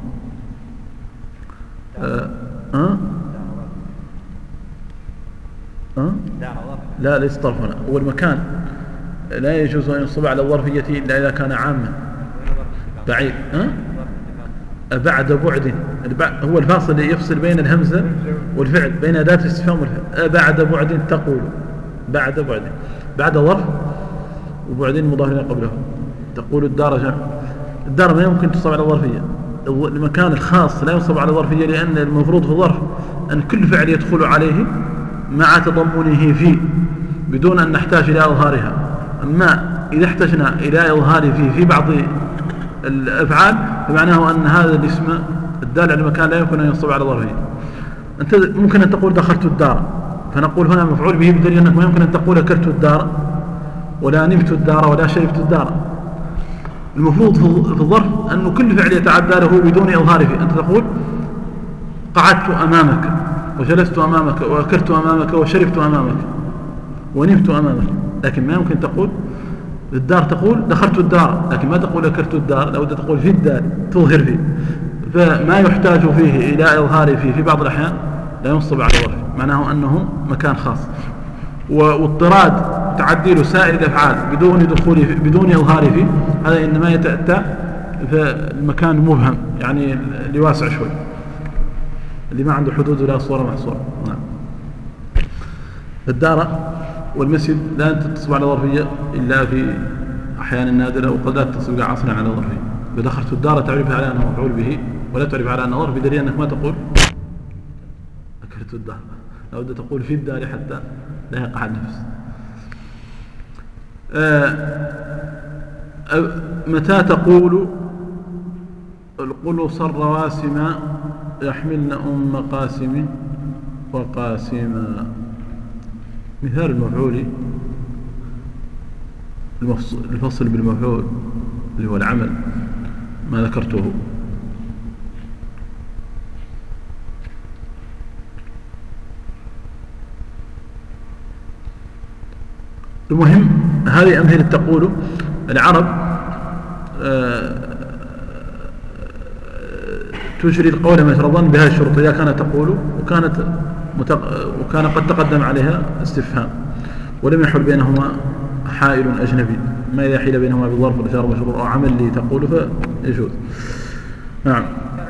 لا ليس طرف هنا هو المكان لا يجوز أن ينصب على الظرفية إلا إذا كان عاما بعيد. بعد بعد هو الفاصل اللي يفصل بين الهمزة والفعل بين أداة الاستفهام والفعل. بعد بعد تقول بعد بعد بعد ظرف وبعدين مضاف قبله تقول الدار جمع. الدار ما يمكن تصب على الظرفية المكان الخاص لا ينصب على الظرفية لأن المفروض في الظرف أن كل فعل يدخل عليه مع تضمنه فيه بدون أن نحتاج إلى إظهارها. أما إذا احتجنا إلى إظهار فيه في بعض الأفعال فمعناه أن هذا الاسم الدال على المكان لا يمكن أن ينصب على ظرفه. أنت ممكن أن تقول دخلت الدار فنقول هنا مفعول به بدليل أنك ما يمكن أن تقول أكلت الدار ولا نمت الدار ولا شربت الدار. المفروض في الظرف أن كل فعل يتعدى له بدون إظهار فيه. أنت تقول قعدت أمامك وجلست أمامك وأكلت أمامك وشربت أمامك ونمت أمامك لكن ما يمكن تقول الدار تقول دخلت الدار، لكن ما تقول أكلت الدار، لابد تقول في الدار تظهر فيه. فما يحتاج فيه إلى إظهار فيه في بعض الأحيان لا ينصب على ظرف، معناه أنه مكان خاص. واضطراد تعديل سائر الأفعال بدون إظهار فيه، هذا إنما يتأتى في المكان مبهم، يعني اللي واسع شوي، اللي ما عنده حدود ولا صورة محصورة. نعم. الدار والمسجد لا تتصب على ظرفية إلا في أحيان نادرة، وقد لا تتصب عصرا على ظرفية. فدخلت الدار تعرف على أنه مفعول به ولا تعرف على أنه ظرف، بدليل أنك ما تقول أكلت الدار، لابد تقول في الدار حتى لا يقع النفس. متى تقول القلص الرواسم يحملن قاسم وقاسما؟ مثال المفعول الفصل بالمفعول اللي هو العمل ما ذكرته. المهم هذه أمثلة تقول العرب تجري القول ما يترضون بهذه الشروط إذا كانت تقول وكان قد تقدم عليها استفهام ولم يحل بينهما حائل أجنبي، ما إذا حيل بينهما بالظرف والجار والمجرور أو عمل اللي تقول فيجوز. نعم.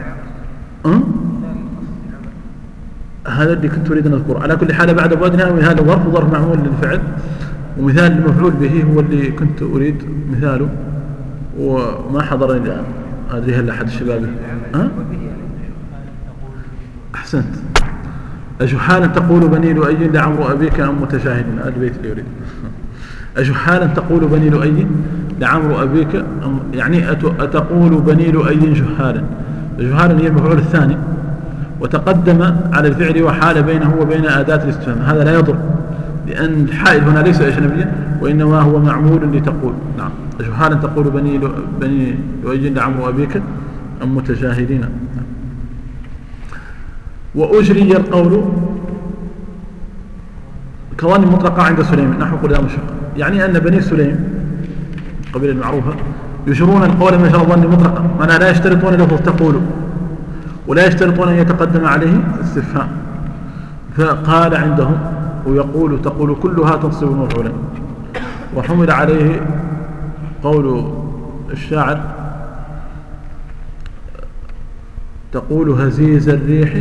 هذا اللي كنت أريد أن أذكره. على كل حال بعد بعدها مثال الظرف وظرف معمول للفعل، ومثال المفعول به هو اللي كنت أريد مثاله وما حضرني الآن، أدري هل أحد الشباب. أحسنت. أجحالا تقول بني لؤي لعمرو أبيك أم متشاهد؟ هذا البيت اللي أريد. أجحالا تقول بني لؤي لعمرو أبيك يعني أتقول بني لؤي جحالا. جحالا هي المفعول الثاني وتقدم على الفعل وحال بينه وبين أداة الاستفهام، هذا لا يضر لأن الحائل هنا ليس أجنبيا وإنما هو معمول لتقول. نعم. أجحالا تقول بني لؤي لعمرو أبيك أم متشاهدين. وأجري القول كظن مطلقة عند سليم نحو قل يا مشق، يعني أن بني سليم قبيلة المعروفة يجرون القول من شر الظن مطلقا، معناها لا يشترطون لفظ تقول ولا يشترطون أن يتقدم عليه استفهام. فقال عندهم ويقول تقول كلها تنصب المفعولين، وحمل عليه قول الشاعر تقول هزيز الريح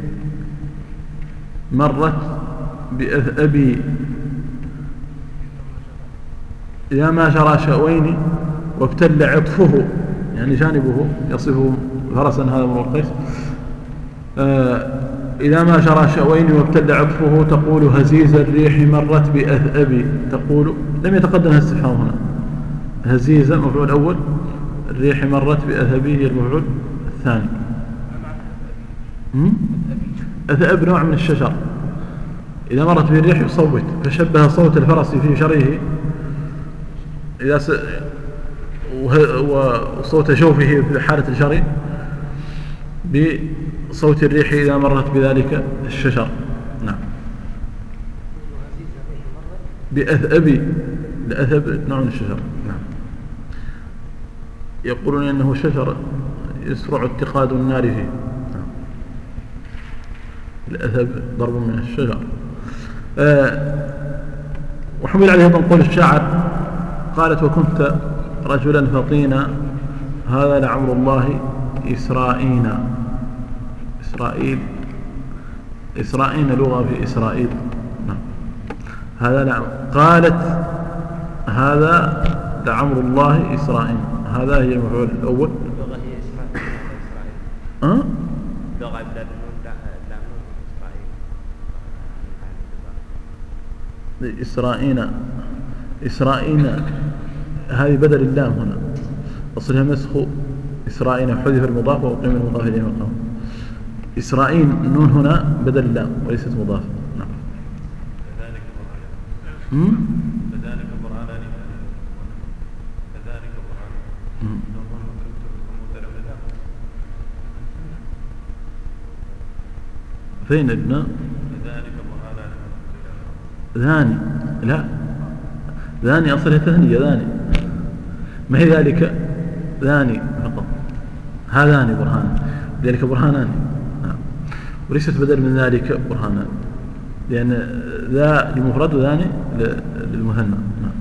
مرت بأثأبي إذا ما جرى شأوين وابتل عطفه، يعني جانبه يصفه فرسا هذا من القيس. إذا ما جرى شأوين وابتل عطفه تقول هزيز الريح مرت بأثأبي. تقول لم يتقدم الاستفهام هنا. هزيز المفعول الأول، الريح مرت بأثأبي هي المفعول الثاني. أثأب نوع من الشجر إذا مرت به الريح يصوت، فشبه صوت الفرس في شريه وصوت جوفه في حالة الجري بصوت الريح إذا مرت بذلك الشجر. نعم. بأثأبي، الأثأب نوع من الشجر. نعم. يقولون إنه شجر يسرع اتقاد النار فيه. الأثب ضرب من الشجر. وحمل عليه أيضا قول الشاعر قالت وكنت رجلا فطينا هذا لعمر الله إسرائيل. إسرائيل لغة في إسرائيل. هذا قالت هذا لعمر الله إسرائيل، هذا هي المفعول الأول. اللغة هي إسرائيل. لغة إسرائيل هذه بدل اللام هنا، أصلها مسخ إسرائيل حذف المضاف وقيم المضاف إليه مقام. إسرائيل النون هنا بدل اللام وليست مضاف. نعم. كذلك برهانان كذلك برهان فين ابن ذاني؟ لا ذاني أصلها ثانية ذاني ما هي ذلك ذاني فقط، هذان برهان، ذلك برهانان، نعم. وليست بدل من ذلك برهانان، لأن ذا لمفرد وذاني للمثنى، نعم.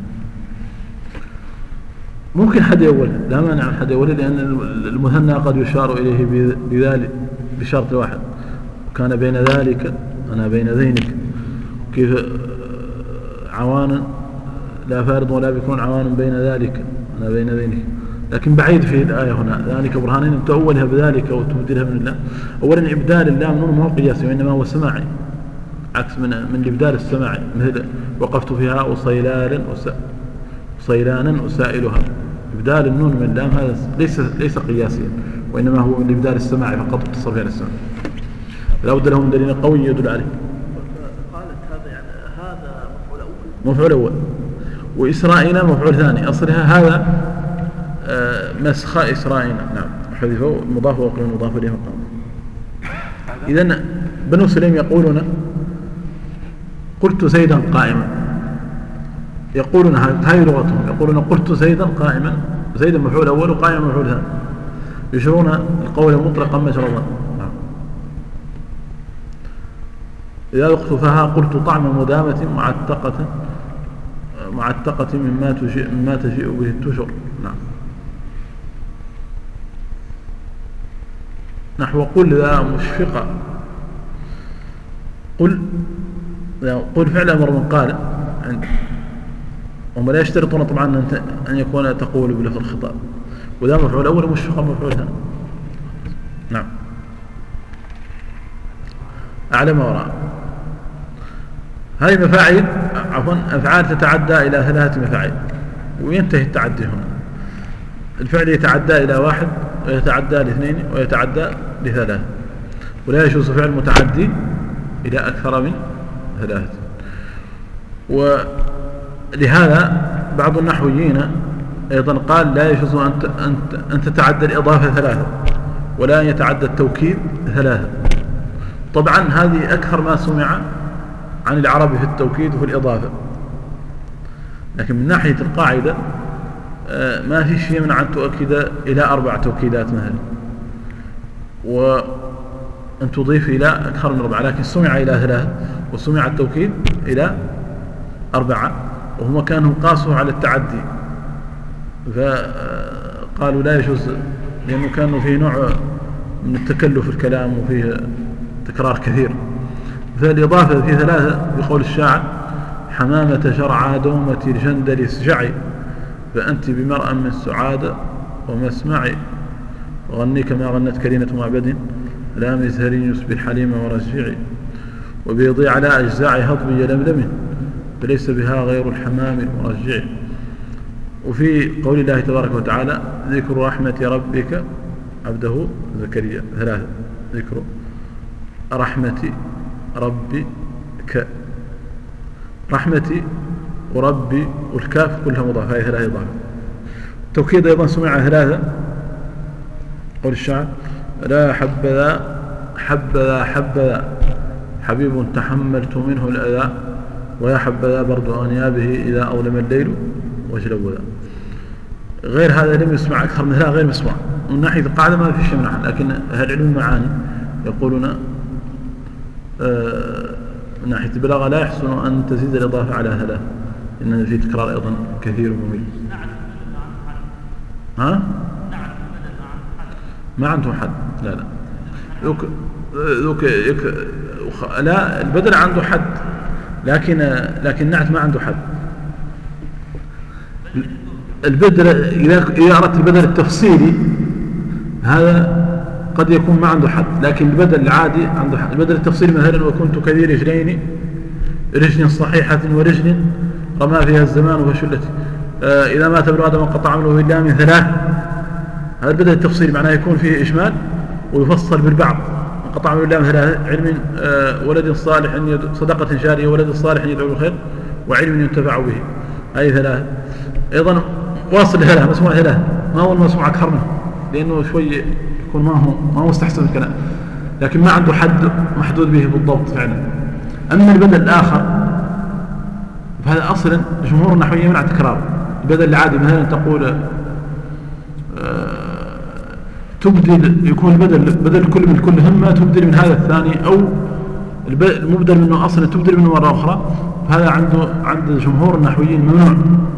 ممكن حد أول، لا مانع من حد أول، لأن المثنى قد يشار إليه بذلك بشرط واحد، كان بين ذلك أنا بين ذينك، كيف عوانا لا فارض ولا بيكون عوانا بين ذلك أنا بين ذينك، لكن بعيد في الآية هنا ذلك برهانين تأولها بذلك وتبدلها من الله. أولا إبدال اللام نون ما هو قياسي وإنما هو سماعي، عكس من الإبدال السماعي، مثل وقفت فيها وصيلانا أسائلها، إبدال النون من اللام هذا ليس قياسيا، وإنما هو من الإبدال السماعي فقط اتصل فيها السماع، لا بد له من دليل قوي يدل عليه. قالت هذا يعني هذا مفعول أول، وإسرائيل مفعول ثاني، أصلها هذا مسخ إسرائيل، نعم، حذفه مضاف وقل مضاف إليه مقام. إذن بنو سليم يقولون قلت زيدا قائما، يقولون هذه لغتهم، يقولون قلت زيدا قائما، زيدا مفعول أول وقائما مفعول ثاني، يشرون القول مطلقا مجرى الله، نعم. إذا اقتفاها قلت طعم مدامة معتقة مما تجيء به التشر، نعم. نحو قل ذا مشفقة، قل فعل أمر من قال، هم لا يشترطون طبعا أن يكون تقول بلفظ الخطاب، وذا مفعول أول مشفقة مفعول ثاني، نعم. أعلى ما وراء هذه مفاعيل، عفوا أفعال تتعدى إلى 3 مفاعيل، وينتهي التعدي هنا. الفعل يتعدى إلى 1 ويتعدى ل2 ويتعدى ل3، ولا يجوز فعل متعدي إلى أكثر من 3. ولهذا بعض النحويين أيضا قال لا يجوز أن تتعدى الإضافة 3 ولا أن يتعدى التوكيد 3. طبعا هذه أكثر ما سمع عن العرب في التوكيد وفي الإضافة، لكن من ناحية القاعدة ما في شيء من أن تؤكد إلى 4 توكيدات مثلا، وأن تضيف إلى أكثر من 4، لكن سمع إلى 3 وسمع التوكيد إلى 4، وهم كانوا قاسوا على التعدي، فقالوا لا يجوز، لأنه كانوا فيه نوع من التكلف في الكلام وفيه تكرار كثير. فالإضافة في 3 بقول الشاعر حمامة شرعا دومة الجندل اسجعي، فأنت بمرأة من السعادة ومسمعي، وغني كما غنت كرينة معبد لا مزهري يسبي الحليم ورجعي، وبيضي على أجزاع هضبي لملم فليس بها غير الحمام المرجع. وفي قول الله تبارك وتعالى ذكر رحمة ربك عبده زكريا 3، ذكر رحمة ربك، رحمتي وربي والكاف كلها مضافة، هي 3 إضافة. التوكيد أيضا سمع 3، قول الشاعر لا حبذا حبيب تحملت منه الأذى، ويا حبذا برد أنيابه إذا أظلم الليل وجلو ذا. غير هذا لم يسمع أكثر من 3 غير مسموع. من ناحية القاعدة ما في شيء منها، لكن أهل العلم معاني يقولون من ناحية البلاغة لا يحسن أن تزيد الإضافة على 3، إن في تكرار أيضا كثير وممل. ها؟ ما عندهم حد، لا لا البدل عنده حد، لكن نعت ما عنده حد. البدل إذا أردت البدل التفصيلي هذا قد يكون ما عنده حد، لكن البدل العادي عنده حد. البدل التفصيلي مثلا وكنت كذي رجلين، رجل صحيحة ورجل رمى فيها الزمان وفشلت، إذا مات ابن آدم انقطع عمله إلا من 3. هذا البدل التفصيلي معناه يكون فيه إجمال ويفصل بالبعض، انقطع عمله إلا من 3 علم ولد صالح صدقة جارية ولد صالح يدعو بالخير وعلم ينتفع به، أي 3. أيضا واصل 3 مسموع 3، ما هو المسموع أكثر منه، لأنه شوي يكون ما هو مستحسن الكلام، لكن ما عنده حد محدود به بالضبط فعلا. أما البدل الآخر فهذا أصلا جمهور النحويين منع تكرار. البدل العادي مثلا تقول تبدل، يكون بدل كل من كل همة تبدل من هذا الثاني، أو المبدل منه أصلا تبدل منه مرة أخرى. هذا عند جمهور النحويين ممنوع،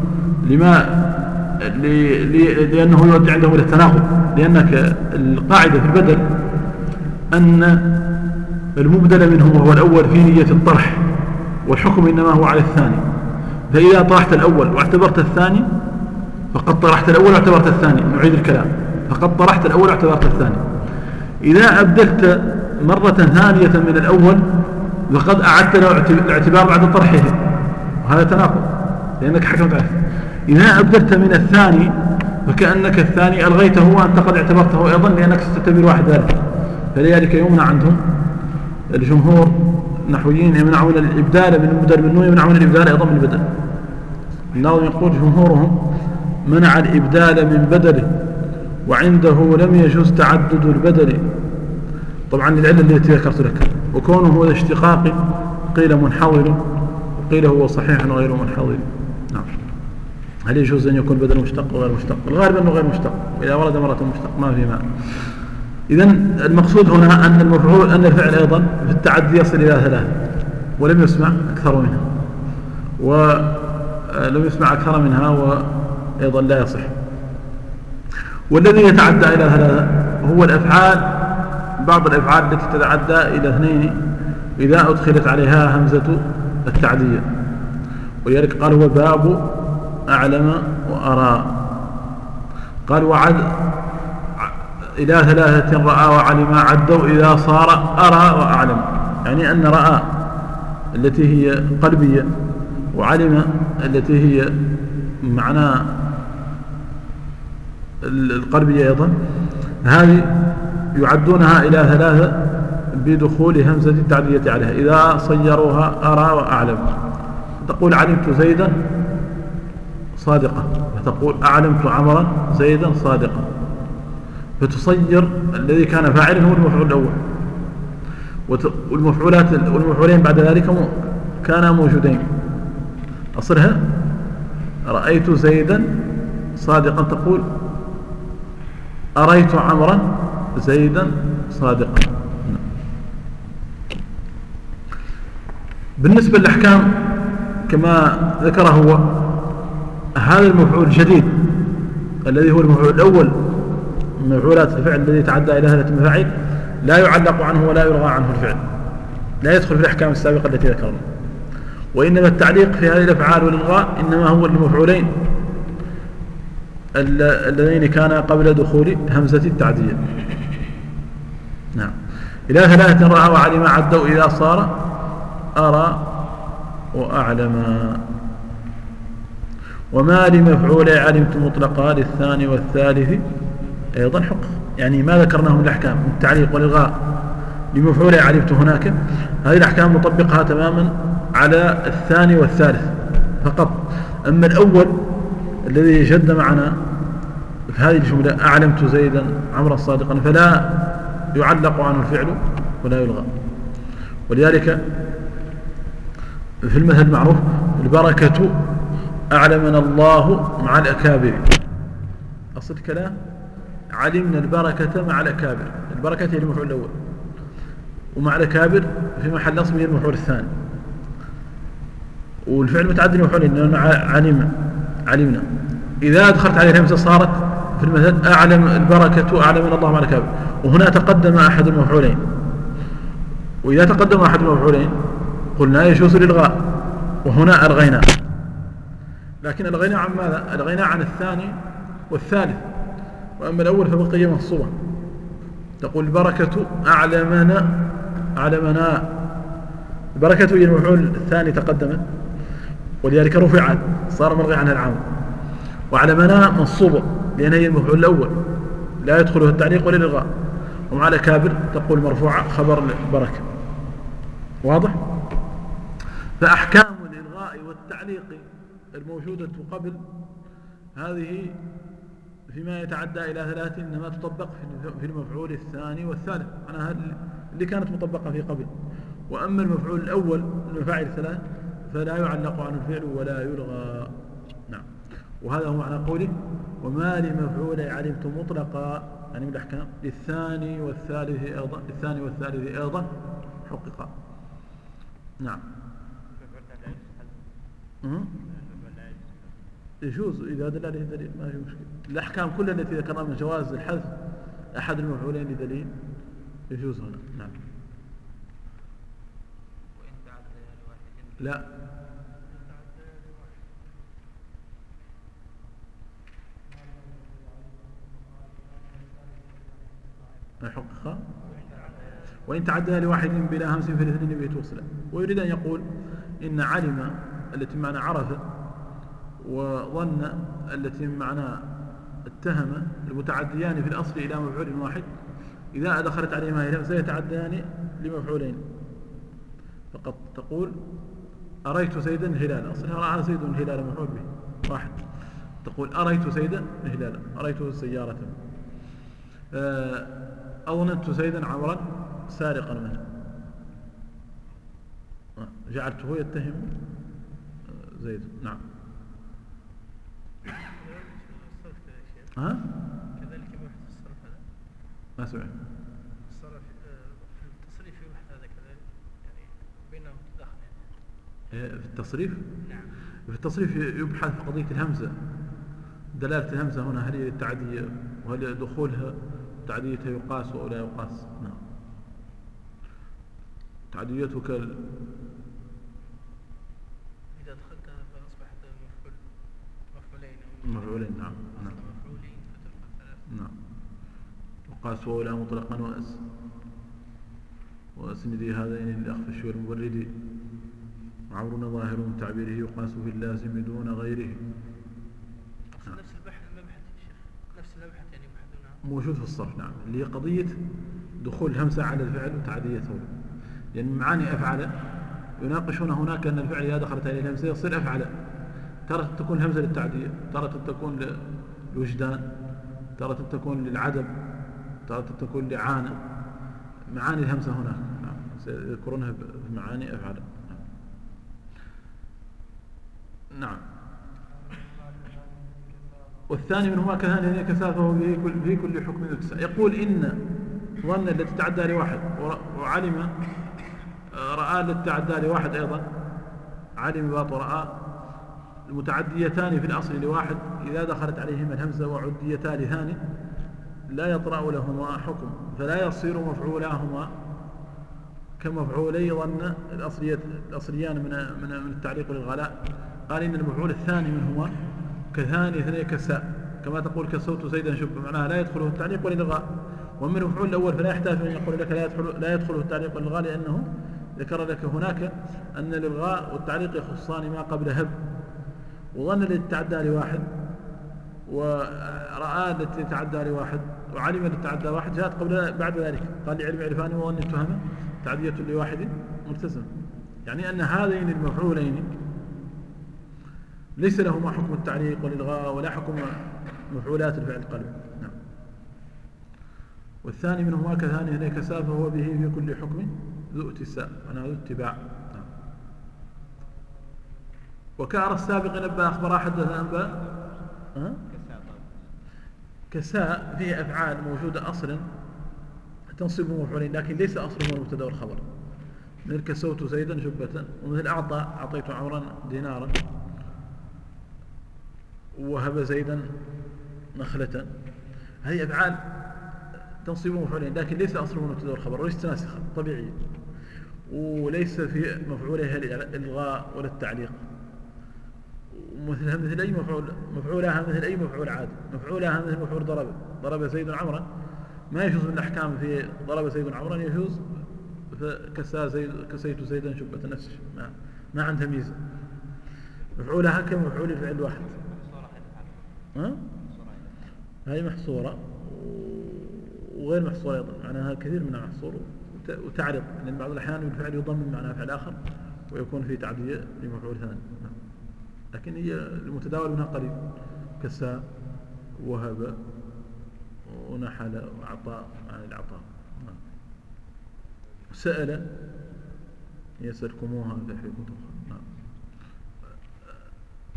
لأنه يؤدي عندهم إلى التناقض، لأنك القاعدة في البدل أن المبدل منه وهو الأول في نية الطرح، والحكم إنما هو على الثاني. فإذا طرحت الأول واعتبرت الثاني فقد طرحت الأول واعتبرت الثاني. نعيد الكلام، فقد طرحت الأول واعتبرت الثاني. إذا أبدلت مرة ثانية من الأول فقد أعدت له الاعتبار بعد طرحه، وهذا تناقض لأنك حكمت عليه. إذا أبدلت من الثاني فكأنك الثاني ألغيته وأنت قد اعتبرته أيضا، لأنك ستعتبر واحد ذلك. فلذلك يمنع عندهم الجمهور النحويين، يمنعون الإبدال من المبدل منه، يمنعون الإبدال أيضا من البدل. الناظم يقول جمهورهم منع الإبدال من بدله، وعنده لم يجوز تعدد البدل. طبعا للعلة التي ذكرت لك، وكونه هو اشتقاق قيل منحضر وقيل هو صحيح غير منحضر. نعم. هل يجوز أن يكون بدل مشتق وغير مشتق؟ الغالب أنه غير مشتق، وإذا ورد مرة مشتق ما في معنى. إذن المقصود هنا أن المفعول أن الفعل أيضا في التعدي يصل إلى ثلاثة، ولم يسمع أكثر منها، ولم يسمع أكثر منها وأيضا لا يصح. والذي يتعدى إلى ثلاثة هو الأفعال، بعض الأفعال التي تتعدى إلى اثنين إذا أدخلت عليها همزة التعدية. ولذلك قال هو باب أعلم وأرى. قال وعد إلى ثلاثة رأى وعلم عدوا إذا صار أرى وأعلم، يعني أن رأى التي هي قلبية وعلم التي هي معنى القلبية أيضا، هذه يعدونها إلى ثلاثة بدخول همزة التعدية عليها. إذا صيروها أرى وأعلم، تقول علمت زيدا صادقة، وتقول أعلمت عمرا زيدا صادقة، فتصير الذي كان فاعلا هو المفعول الأول، والمفعولين بعد ذلك كانا موجودين. أصلها رأيت زيدا صادقا، تقول أريت عمرا زيدا صادقا. بالنسبة للأحكام كما ذكره هو هذا المفعول الجديد الذي هو المفعول الأول من مفعولات الفعل الذي يتعدى إلى ثلاثة مفاعيل، لا يعلق عنه ولا يلغى عنه الفعل، لا يدخل في الأحكام السابقة التي ذكرنا. وإنما التعليق في هذه الأفعال والإلغاء إنما هو المفعولين اللذين كانا قبل دخول همزة التعدية. نعم. إلى ثلاثة رأى وعلم عدوا إذا صار أرى وأعلم. وما لمفعول علمت مطلقا للثاني والثالث أيضا حق، يعني ما ذكرناه من الأحكام من التعليق والإلغاء لمفعول علمت هناك، هذه الأحكام مطبقها تماما على الثاني والثالث فقط. أما الأول الذي جد معنا في هذه الجملة أعلمت زيدا عمرا صادقا فلا يعلق عنه الفعل ولا يلغى. ولذلك في المثل المعروف البركة أعلمنا الله مع الأكابر، أصل الكلام علمنا البركة مع الأكابر، البركة هي المفعول الأول، ومع الأكابر في محل نصب هي المفعول الثاني، والفعل متعدد المفعولين لأنه علمنا. إذا دخلت عليه الهمزة صارت في المثل أعلم البركة أعلمنا الله مع الأكابر، وهنا تقدم أحد المفعولين. وإذا تقدم أحد المفعولين قلنا يجوز الإلغاء، وهنا ألغينا، لكن ألغينا عن ماذا؟ ألغينا عن الثاني والثالث، وأما الأول فبقي منصوبا. تقول البركة أعلمنا، البركة هي المفعول الثاني تقدمت ولذلك رفعت صار ملغي عنها العامل، وأعلمنا منصوبة لأن هي المفعول الأول لا يدخلها التعليق ولا الإلغاء، ومع الأكابر تقول مرفوعة خبر البركة. واضح؟ فأحكام الإلغاء والتعليق الموجودة قبل هذه فيما يتعدى إلى ثلاث إنما تطبق في المفعول الثاني والثالث، أنا اللي كانت مطبقة في قبل. وأما المفعول الأول المفاعل ثلاث فلا يعلق عنه الفعل ولا يلغى. نعم. وهذا هو معنى قوله وما لمفعول علمت مطلقا يعني من الأحكام للثاني والثالث أيضا حققا. نعم. يجوز إذا دل عليه دليل ما في مشكلة. الأحكام كلها التي ذكرنا من جواز الحذف أحد المفعولين لدليل يجوز هنا. نعم. وإن تعدى لواحد لا حققا وإن تعدى لواحد بلا همس في الاثنين بيتوصل. ويريد أن يقول إن علم التي معنى عرف وظن التي معنى اتهم المتعديان في الأصل إلى مفعول واحد إذا أدخلت عليهما الهمزة يتعديان لمفعولين فقط. تقول أريت سيدا الهلال، أصلها رأى سيد الهلال مفعول به واحد. تقول أريت سيدا الهلال، أريته السيارة. أظننت سيدا عمرا سارقا منه، جعلته يتهم زيد. نعم. ها؟ كذلك بحث الصرف هذا ما سمعت. الصرف في التصريف يبحث هذا كذلك يعني بينهم تداخل في التصريف؟ نعم. في التصريف يبحث في قضية الهمزة، دلالة الهمزة هنا هل هي للتعدية وهل دخولها تعديتها يقاس أو لا يقاس. نعم. تعديتك إذا دخلتها فأصبحت مفعولين. نعم. نعم. مفعولين فتلقى ثلاث. نعم. وقاس ولا مطلقا وأسندي هذين للأخفش والمبرد وعورنا ظاهر من تعبيره يقاس في اللازم دون غيره. نفس المبحث يا شيخ، نفس المبحث يعني يبحثونها موجود في الصرف. نعم. اللي هي قضية دخول الهمزة على الفعل وتعديته، لأن يعني معاني أفعل يناقشون هناك أن الفعل إذا دخلت عليه الهمزة يصير أفعل، ترى تكون الهمزة للتعدية، ترى تكون للوجدان، ترى تكون للعدم، ترى تكون لعانة. معاني الهمزة هناك نعم سيذكرونها في معاني أفعل. نعم. والثاني منهما كهان كثافه في كل حكم يتسع. يقول إن ظن التي تعدى لواحد وعلم رأى التي تعدى لواحد أيضا، علم باط ورأى المتعديتان في الأصل لواحد إذا دخلت عليهما الهمزة وعديتا لثاني لا يطرأ لهما حكم فلا يصير مفعولاهما كمفعولي ظن الأصليان من التعليق للغلاء. قال إن المفعول الثاني منهما كثاني اثنين كساء، كما تقول كسوت زيدا شب، معناها لا يدخله التعليق والإلغاء. ومن المفعول الأول فلا يحتاج أن يقول لك لا يدخله التعليق والإلغاء، لأنه ذكر لك هناك أن الإلغاء والتعليق يخصان ما قبل هب. وظن التي تعدى لواحد ورأى التي تعدى لواحد وعلم التي تعدى واحد جاءت بعد ذلك. قال لعلم عرفان وظن التهمة تعدية لواحد ملتزم، يعني أن هذين المفعولين ليس لهما حكم التعليق والإلغاء ولا حكم مفعولات الفعل القلب. نعم. والثاني منهما كثاني هنا كساء فهو به في كل حكم ذو اتساء، أنا ذو اتباع. نعم. وكأر السابق نبأ أخبر حدث أنبأ كساء فيه أفعال موجودة أصلا تنصب مفعولين لكن ليس أصله المبتدا والخبر، مثل كسوت زيدا جبة، ومثل أعطيت عمرا دينارا، وهب زيدا نخلة. هذه أفعال تنصب مفعولين لكن ليس أصله المبتدا والخبر وليس ناسخة طبيعية، وليس في مفعولها الإلغاء ولا التعليق. مثل أي مفعولها مثل أي مفعول عادي، مفعولها مثل مفعول ضرب زيد عمرا، ما يجوز من الأحكام في ضرب زيد عمرا، يجوز كسيت زيدا شبة، نفس الشيء ما عندها ميزة. مفعولها كمفعول الفعل الواحد. هذه محصورة وغير محصورة أيضا، معناها كثير منها محصور وتعرض، لأن بعض الأحيان الفعل يضمن معناها فعل آخر ويكون في تعدية لمفعول ثاني. لكن هي المتداول منها قليل، كساء وهب ونحل وعطاء عن العطاء. سأل يسألكموها تحريكم تبخل.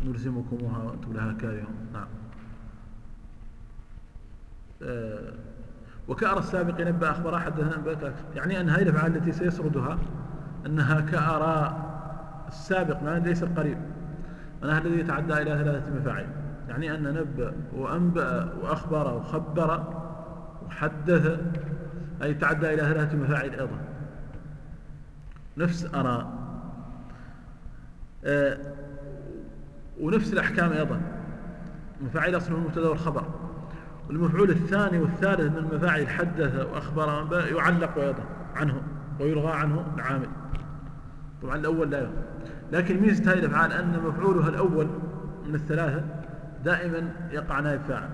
نلزمكموها وأنتم لها كارهون. نعم. وكأرى السابق نبأ أخبر حدث أنبأ، يعني أن هذه الأفعال التي سيسردها أنها كأرى السابق، ما ليس القريب، أنها الذي يتعدى إلى 3 مفاعل، يعني أن نبأ وأنبأ وأخبر وخبر وحدث أي تعدى إلى 3 مفاعل أيضا. نفس أرى ونفس الأحكام أيضا، مفاعل أصله المبتدا والخبر. والمفعول الثاني والثالث من المفاعل حدث وأخبر وأنبأ يعلق أيضا عنه ويلغى عنه العامل. طبعا الأول لا يلغى، لكن ميزة هذه الأفعال أن مفعولها الأول من ال3 دائما يقع نائب فاعل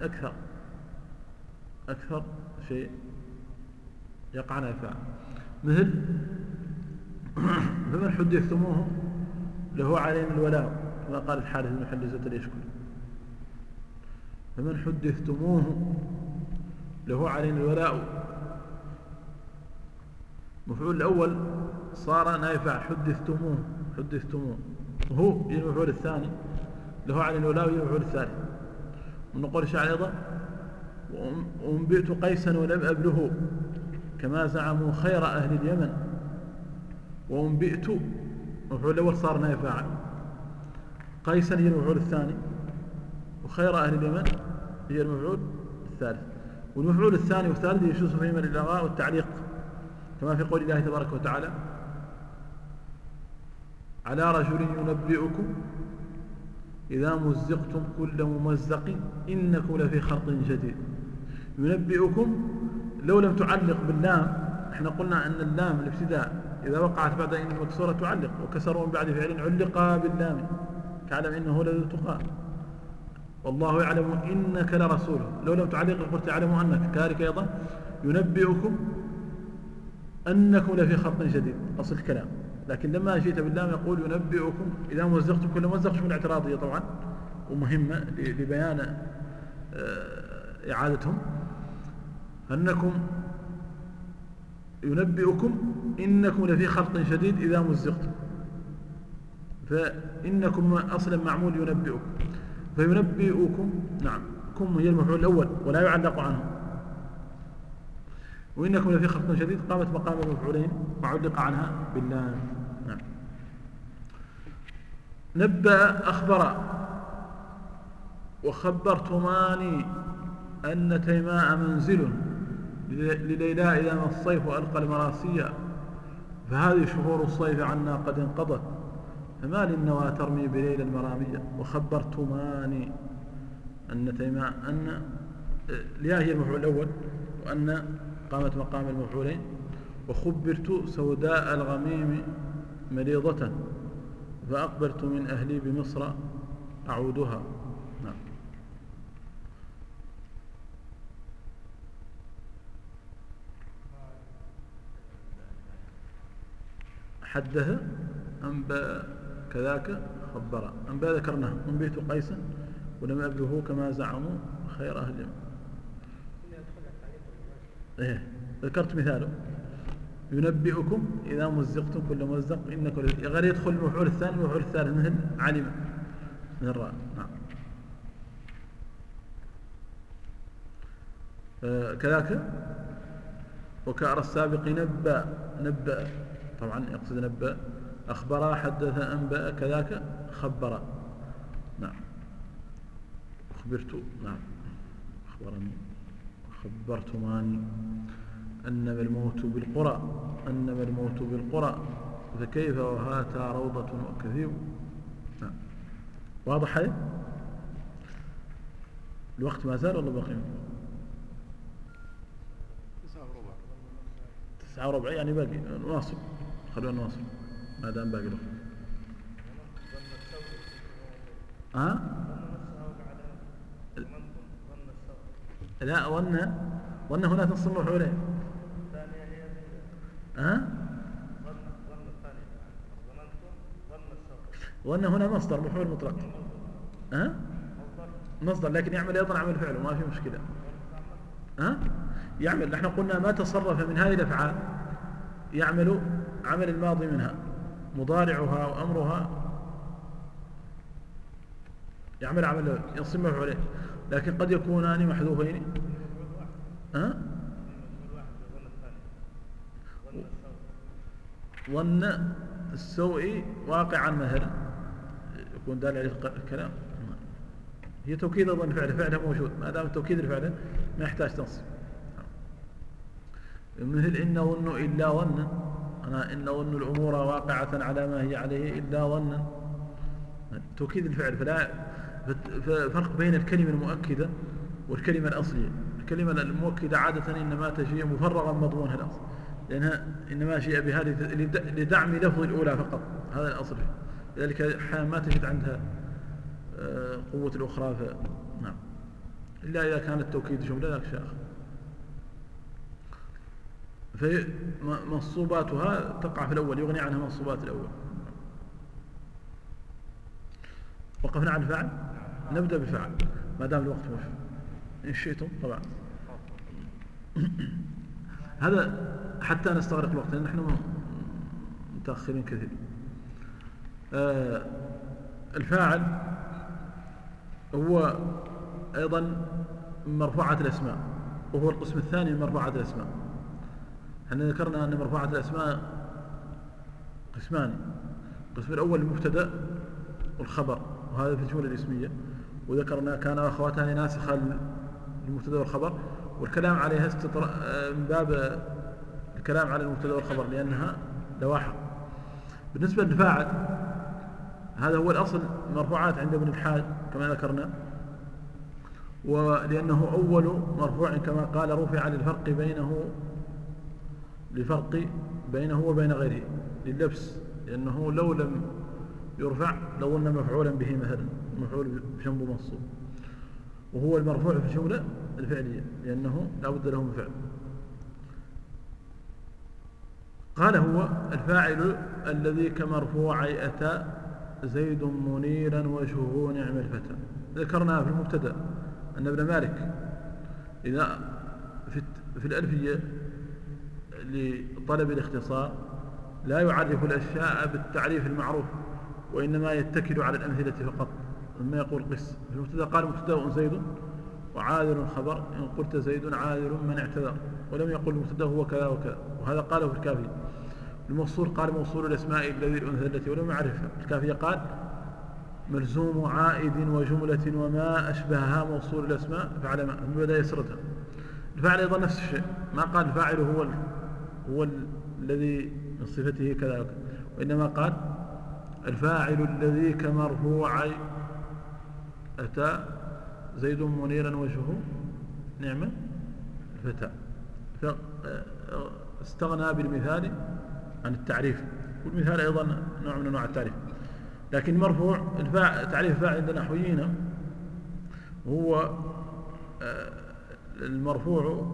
أكثر شيء يقع نائب فاعل، مثل فمن حدثتموه له علينا الولاء، كما قال الحارث بن حلزة اليشكري، فمن حدثتموه له علينا الولاء. المفعول الأول صار نائب فاعل، حدثتموه وهو المفعول الثاني، له علينا الولاء المفعول الثالث. ونقول الشاعر أيضا وأنبئت قيسا ولم أبله كما زعموا خير أهل اليمن. وأنبئت المفعول الأول صار نائب فاعل، قيسا هي المفعول الثاني، وخير أهل اليمن هي المفعول الثالث. والمفعول الثاني والثالث يجوز فيهما الإلغاء والتعليق، كما في قول الله تبارك وتعالى على رجل ينبئكم إذا مزقتم كل ممزق إنكم لفي خلق جديد. ينبئكم لو لم تعلق باللام، احنا قلنا أن اللام الابتداء إذا وقعت بعد إن المكسورة تعلق، وكسروا من بعد فعل علق باللام كعلم إنه لذو تقى، والله يعلم إنك لرسوله. لو لم تعلق قلت يعلم أنك، كذلك أيضا ينبئكم أنكم لفي خلق جديد أصل الكلام. لكن لما جئت باللام يقول ينبئكم إذا مزقتم كل مزق، شو الاعتراضية طبعا ومهمة لبيان إعادتهم، أنكم ينبئكم إنكم لفي خلق شديد إذا مزقتم، فإنكم أصلا معمول ينبئكم، فينبئكم نعم كم هي المفعول الأول ولا يعلق عنه، وإنكم لفي خلق شديد قامت مقام المفعولين وعلق عنها بالله. نعم. نبأ أخبر وخبرتماني أن تيماء منزل لليلى إذا ما الصيف ألقى المراسية، فهذه شهور الصيف عنا قد انقضت، فما للنوى ترمي بليل المرامية. وخبرتماني أن تيماء، أن الياء هي المفعول الأول، وأن قامت مقام المفعولين. وخبرت سوداء الغميم مريضة فأقبلت من أهلي بمصر أعودها. نعم. حدث أنبأ كذاك خبر. أنبأ ذكرناه، أنبئت قيسا ولم أبله كما زعموا خير أهل اليمن. إيه ذكرت مثاله ينبئكم إذا مزقتم كل مزق إنكم غير يدخل المفعول الثاني والمفعول الثالث مثل علم من الراء. نعم. كذاك وكأرى السابق نبأ طبعا يقصد نبأ أخبر حدث أنبأ كذاك خبر. نعم. أخبرت نعم أخبرني خبرتماني أنما الموت بالقرى فكيف وهاتا روضة وكثير. نعم. واضح هذا الوقت ما زال ولا بقي 9:15 يعني باقي نواصل، خلونا نواصل ما دام باقي الوقت. لا ظن هنا تنصب مفعولين. ظن هنا مصدر مفعول مطلق. مصدر لكن يعمل ايضا عمل فعل وما في مشكله. يعمل، نحن قلنا ما تصرف من هذه الافعال يعمل عمل الماضي منها، مضارعها وامرها يعمل عمل ينصب مفعولين، لكن قد يكونان محذوفين. ظن السوء واقعا مثلا يكون دال عليه الكلام. هي توكيد ظن فعله موجود، ما دام التوكيد الفعل ما يحتاج تنصب. مثل إن ظن إلا ظنا، أنا إن ظن الأمور واقعة على ما هي عليه إلا ظنا، توكيد الفعل. فلا فرق بين الكلمة المؤكدة والكلمة الأصلية. الكلمة المؤكدة عادة إنما تجي مفرغا مضمونها الأصل، لأنها إنما جاء بهذه لدعم لفظ الأولى فقط، هذا الأصل. لذلك أحيانا ما تجد عندها قوة الأخرى. نعم، إلا إذا كان التوكيد جملة ذاك شيء آخر. فمنصوباتها تقع في الأول، يغني عنها منصوبات الأول. وقفنا عن الفعل، نبدأ بالفعل ما دام الوقت موجود إن شئتم طبعا. هذا حتى نستغرق الوقت لأن نحن متأخرين كثير. الفاعل هو أيضا من مرفوعات الأسماء، وهو القسم الثاني من مرفوعات الأسماء. احنا ذكرنا أن مرفوعات الأسماء قسمان. القسم الأول المبتدأ والخبر، وهذا في الجملة الاسمية، وذكرنا كان أخواتها ناسخة للمبتدأ والخبر، والكلام عليها من باب الكلام على المبتدأ والخبر لأنها لواحق. بالنسبة للفاعل هذا هو الأصل مرفوعات عند ابن الحاج كما ذكرنا، ولأنه أول مرفوع كما قال رفع للفرق بينه وبين غيره لللبس، لأنه لو لم يرفع لو أن مفعولا به مثلا مفعول بجنبه منصوب، وهو المرفوع في الجملة الفعلية لأنه لا بد له من فعل. قال هو الفاعل الذي كمرفوعي أتى زيد منيرا وجهه نعم الفتى. ذكرنا في المبتدأ أن ابن مالك إذا في الألفية لطلب الاختصار لا يعرف الأشياء بالتعريف المعروف، وإنما يتكل على الأمثلة فقط. ثم يقول قس في المبتدأ قال مبتدأ زيد وعاذر خبر، إن قلت زيد عاذر من اعتذر، ولم يقل المبتدأ هو كذا وكذا، وهذا قاله في الكافية. الموصول قال موصول الأسماء الذي الأنثى التي ولم يعرفها. الكافية قال ملزوم عائد وجملة وما أشبهها موصول الأسماء فعل ما، ثم بدأ يسردها. الفاعل أيضا نفس الشيء، ما قال الفاعل هو الذي من صفته كذا وكذا، وإنما قال الفاعل الذي كمرفوعي أتى زيد منيرا وجهه نعم الفتى، فاستغنى بالمثال عن التعريف، والمثال أيضا نوع من أنواع التعريف. لكن مرفوع تعريف الفاعل عند النحويين هو المرفوع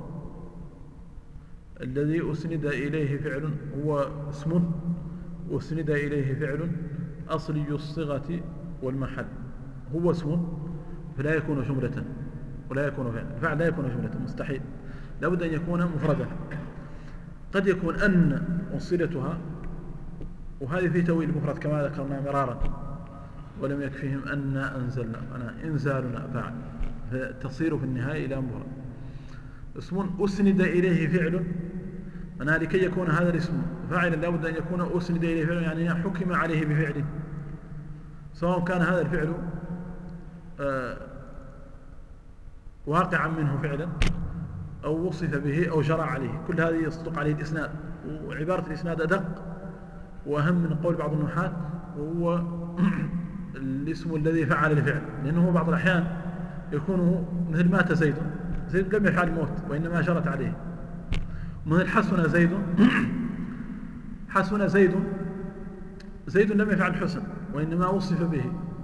الذي أسند إليه فعل، هو اسم أسند إليه فعل أصلي الصيغة والمحل، هو اسم فلا يكون جملة ولا يكون فعل. الفعل لا يكون جملة، مستحيل، لابد أن يكون مفردا. قد يكون أن وصلتها، وهذه في تأويل المفرد كما ذكرنا مرارا، ولم يكفيهم أن أنزلنا أنا إنزالنا فعل، فتصير في النهاية إلى مفرد. اسم أسند إليه فعل، أنا لكي يكون هذا الاسم فاعلا لابد أن يكون أسند إليه فعل، يعني حكم عليه بفعل، سواء كان هذا الفعل واقعا منه فعلا أو وصف به أو جرى عليه. كل هذه يصدق عليه الإسناد، وعبارة الإسناد أدق وأهم من قول بعض النحاة، وهو الاسم الذي فعل الفعل، لأنه بعض الأحيان يكون مثل مات زيد لم يفعل الموت وإنما جرت عليه، مثل حسن زيد حسن زيد لم يفعل الحسن وإنما وصف به،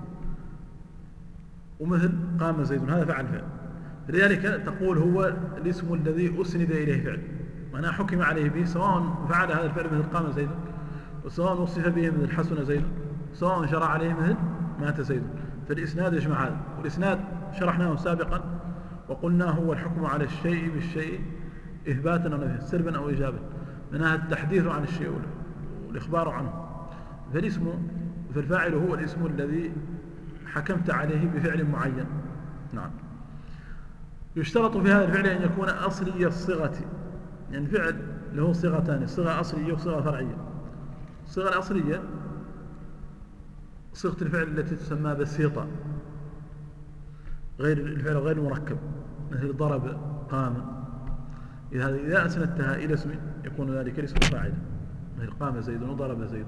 ومثل قام زيد هذا فعل فعل. لذلك تقول هو الاسم الذي أسند إليه فعل، معناه حكم عليه به، سواء فعل هذا الفعل مثل قام زيد، وسواء وصف به مثل حسن زيد، سواء جرى عليه مثل مات زيد. فالإسناد يجمع هذا، والإسناد شرحناه سابقا وقلنا هو الحكم على الشيء بالشيء إثباتا أو نفيا، سلبا أو إيجابا، منها التحديث عن الشيء والإخبار عنه. فالفاعل هو الاسم الذي حكمت عليه بفعل معين. نعم. يشترط في هذا الفعل أن يكون أصلي الصيغة، يعني الفعل له صيغتان، صيغة أصلية وصيغة فرعية. الصيغة الأصلية صيغة الفعل التي تسمى بسيطة، غير الفعل غير مركب، مثل ضرب، قام. إذا أسندتها إلى اسم يكون ذلك الاسم فاعلا، مثل قام زيد وضرب زيد.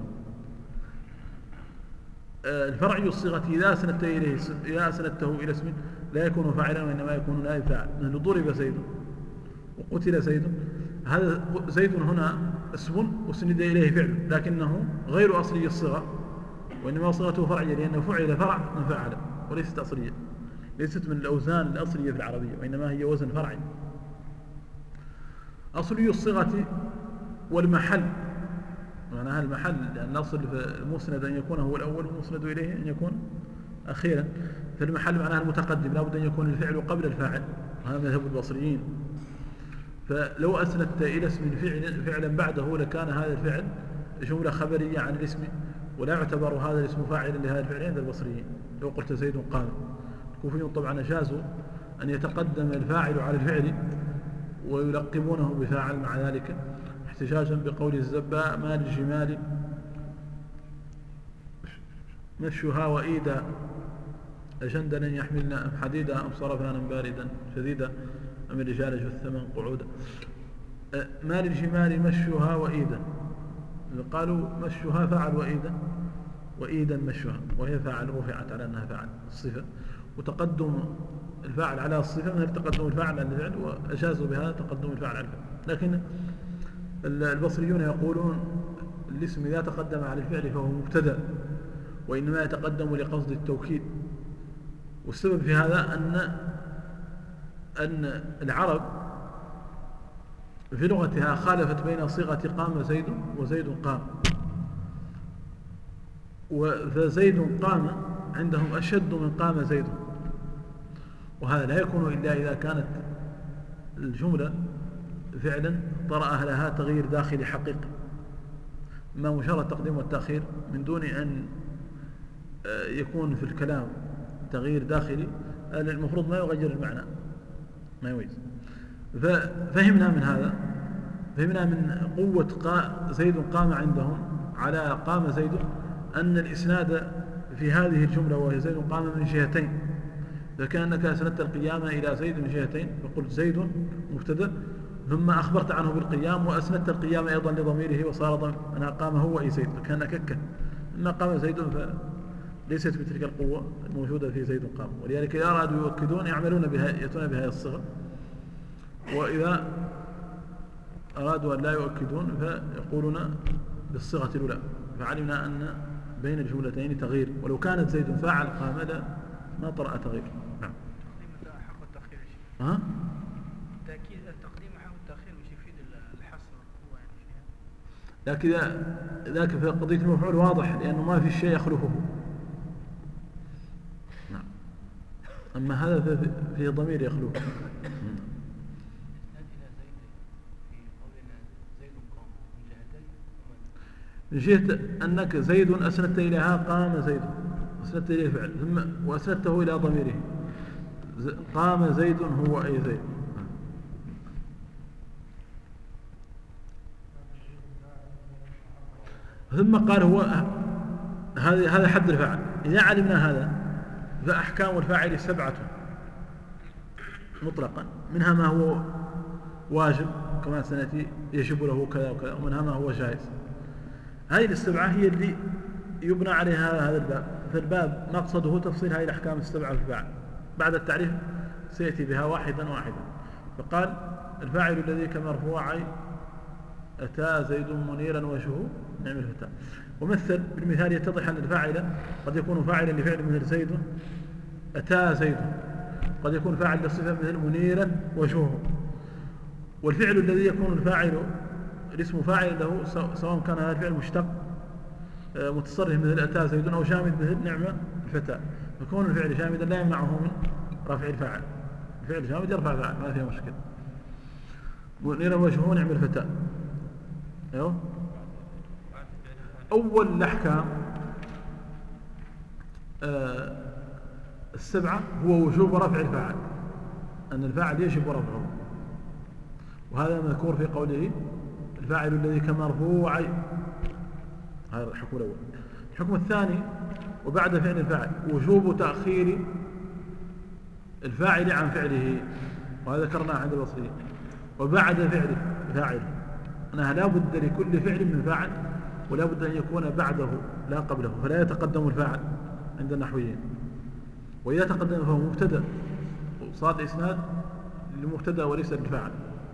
الفرعي الصيغة إذا أسندته إلى اسم لا يكون فاعلا وإنما يكون نائب فاعل، مثل ضرب زيد وقتل زيد. هذا زيد هنا اسم وسند إليه فعل، لكنه غير أصلي الصيغة وإنما صيغته فرعية، لأنه فعل فرع من فعل وليست أصلية، ليست من الأوزان الأصلية في العربية، وإنما هي وزن فرعي. أصلي الصيغة والمحل، معناها المحل، لأن الأصل في المسند أن يكون هو الأول والمسند إليه أن يكون أخيرا. فالمحل معناها المتقدم، لا بد أن يكون الفعل قبل الفاعل، وهذا مذهب البصريين. فلو أسندت إلى اسم فعلا بعده لكان هذا الفعل جملة خبرية عن الاسم، ولا يعتبر هذا الاسم فاعلا لهذا الفعل عند البصريين. لو قلت زيد قام، الكوفيون طبعا أجازوا أن يتقدم الفاعل على الفعل ويلقبونه بفاعل مع ذلك، احتجاجا بقول الزباء: ما للجمال مشها وإيدا أجندلا يحملنا أم حديدا أم صرفانا باردا شديدا أم الرجال جو الثمن قعودا. ما للجمال مشها وإيدا، قالوا مشها فعل وإيدا مشها، وهي فاعل رفعت على أنها فاعل الصفة، وتقدم الفاعل على الصفة مثل تقدم الفاعل على الفعل، وأجازوا بهذا تقدم الفاعل على الفعل. لكن البصريون يقولون الاسم إذا تقدم على الفعل فهو مبتدأ، وإنما يتقدم لقصد التوكيد. والسبب في هذا أن العرب في لغتها خالفت بين صيغة قام زيد وزيد قام، فزيد قام عندهم أشد من قام زيد، وهذا لا يكون إلا إذا كانت الجملة فعلا طرأ لها تغيير داخلي حقيقي، ما مجرد التقديم والتأخير من دون أن يكون في الكلام تغيير داخلي، المفروض ما يغير المعنى، ما يويز. ففهمنا من هذا، فهمنا من قوة زيد قام عندهم على قام زيد أن الإسناد في هذه الجملة وهي زيد قام من جهتين، فكأنك أسندت القيامة إلى زيد من جهتين، فقلت زيد مبتدأ ثم أخبرت عنه بالقيام وأسندت القيام أيضا لضميره وصار أنا قام هو أي زيد، فكأنك كك أما قام زيد فليست بتلك القوة الموجودة في زيد قام. ولذلك إذا أرادوا يؤكدون يعملون بها، يأتون بهذه الصيغة، وإذا أرادوا أن لا يؤكدون فيقولون بالصيغة الأولى. فعلمنا أن بين الجملتين تغيير، ولو كانت زيد فاعل قام ما طرأ تغيير. نعم. حق التأخير يا شيخ. ها؟ تأكيد التقديم حق التأخير مش يفيد الحصر والقوة يعني. لكن ذاك في قضية المفعول واضح، لأنه ما في شيء يخلفه. نعم. أما هذا في ضمير يخلفه. من جهة أنك زيد أسندت إليها قام زيد، أسندت إليه فعل ثم وأسندته إلى ضميره قام زيد هو أي زيد. ثم قال هو هذا حد الفاعل. إذا علمنا هذا فأحكام الفاعل 7 مطلقا، منها ما هو واجب كما سنأتي يجب له كذا وكذا، ومنها ما هو جائز. هذه ال7 هي اللي يبنى عليها هذا الباب. فالباب مقصده تفصيل هذه الأحكام 7 في الفاعل، بعد التعريف سيأتي بها واحدا واحدا. فقال الفاعل الذي كمرفوعي أتى زيد منيرا وجهه نعم الفتى. ومثل بالمثال يتضح أن الفاعل قد يكون فاعلا لفعل مثل زيد أتى زيد، قد يكون فاعل لصفة مثل منيرا وجهه. والفعل الذي يكون الفاعل الاسم فاعل له سواء كان هذا الفعل مشتق متصرف مثل أتى زيد أو جامد مثل نعم الفتى، يكون الفعل جامدا لا يمنعه من رفع الفاعل. الفعل جامد يرفع فاعل ما فيها مشكلة. منيرا وجهه نعم الفتى. أيوه. أول الأحكام 7 هو وجوب رفع الفاعل، أن الفاعل يجب رفعه، وهذا مذكور في قوله الفاعل الذي كمرفوعي، الحكم الأول. الحكم الثاني وبعد فعل الفاعل وجوب تأخير الفاعل عن فعله، وهذا ذكرناه عند الوصفية. وبعد فاعل أنها لا بد لكل فعل من فاعل، ولا بد أن يكون بعده لا قبله، فلا يتقدم الفاعل عند النحويين. وإذا تقدم فهو مبتدأ وصار الإسناد للمبتدأ وليس للفاعل.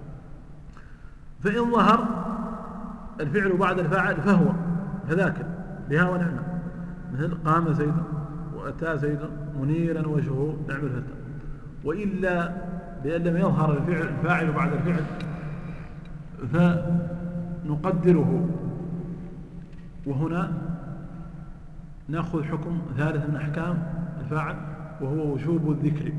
فإن ظهر الفعل بعد الفاعل فهو فذاك بها ونعمة، مثل قام زيد وأتى زيد منيرا وجهه نعم الفتى. وإلا بأن لم يظهر الفاعل بعد الفعل فنقدره، وهنا نأخذ حكم ثالث من أحكام الفاعل وهو وجوب الذكر.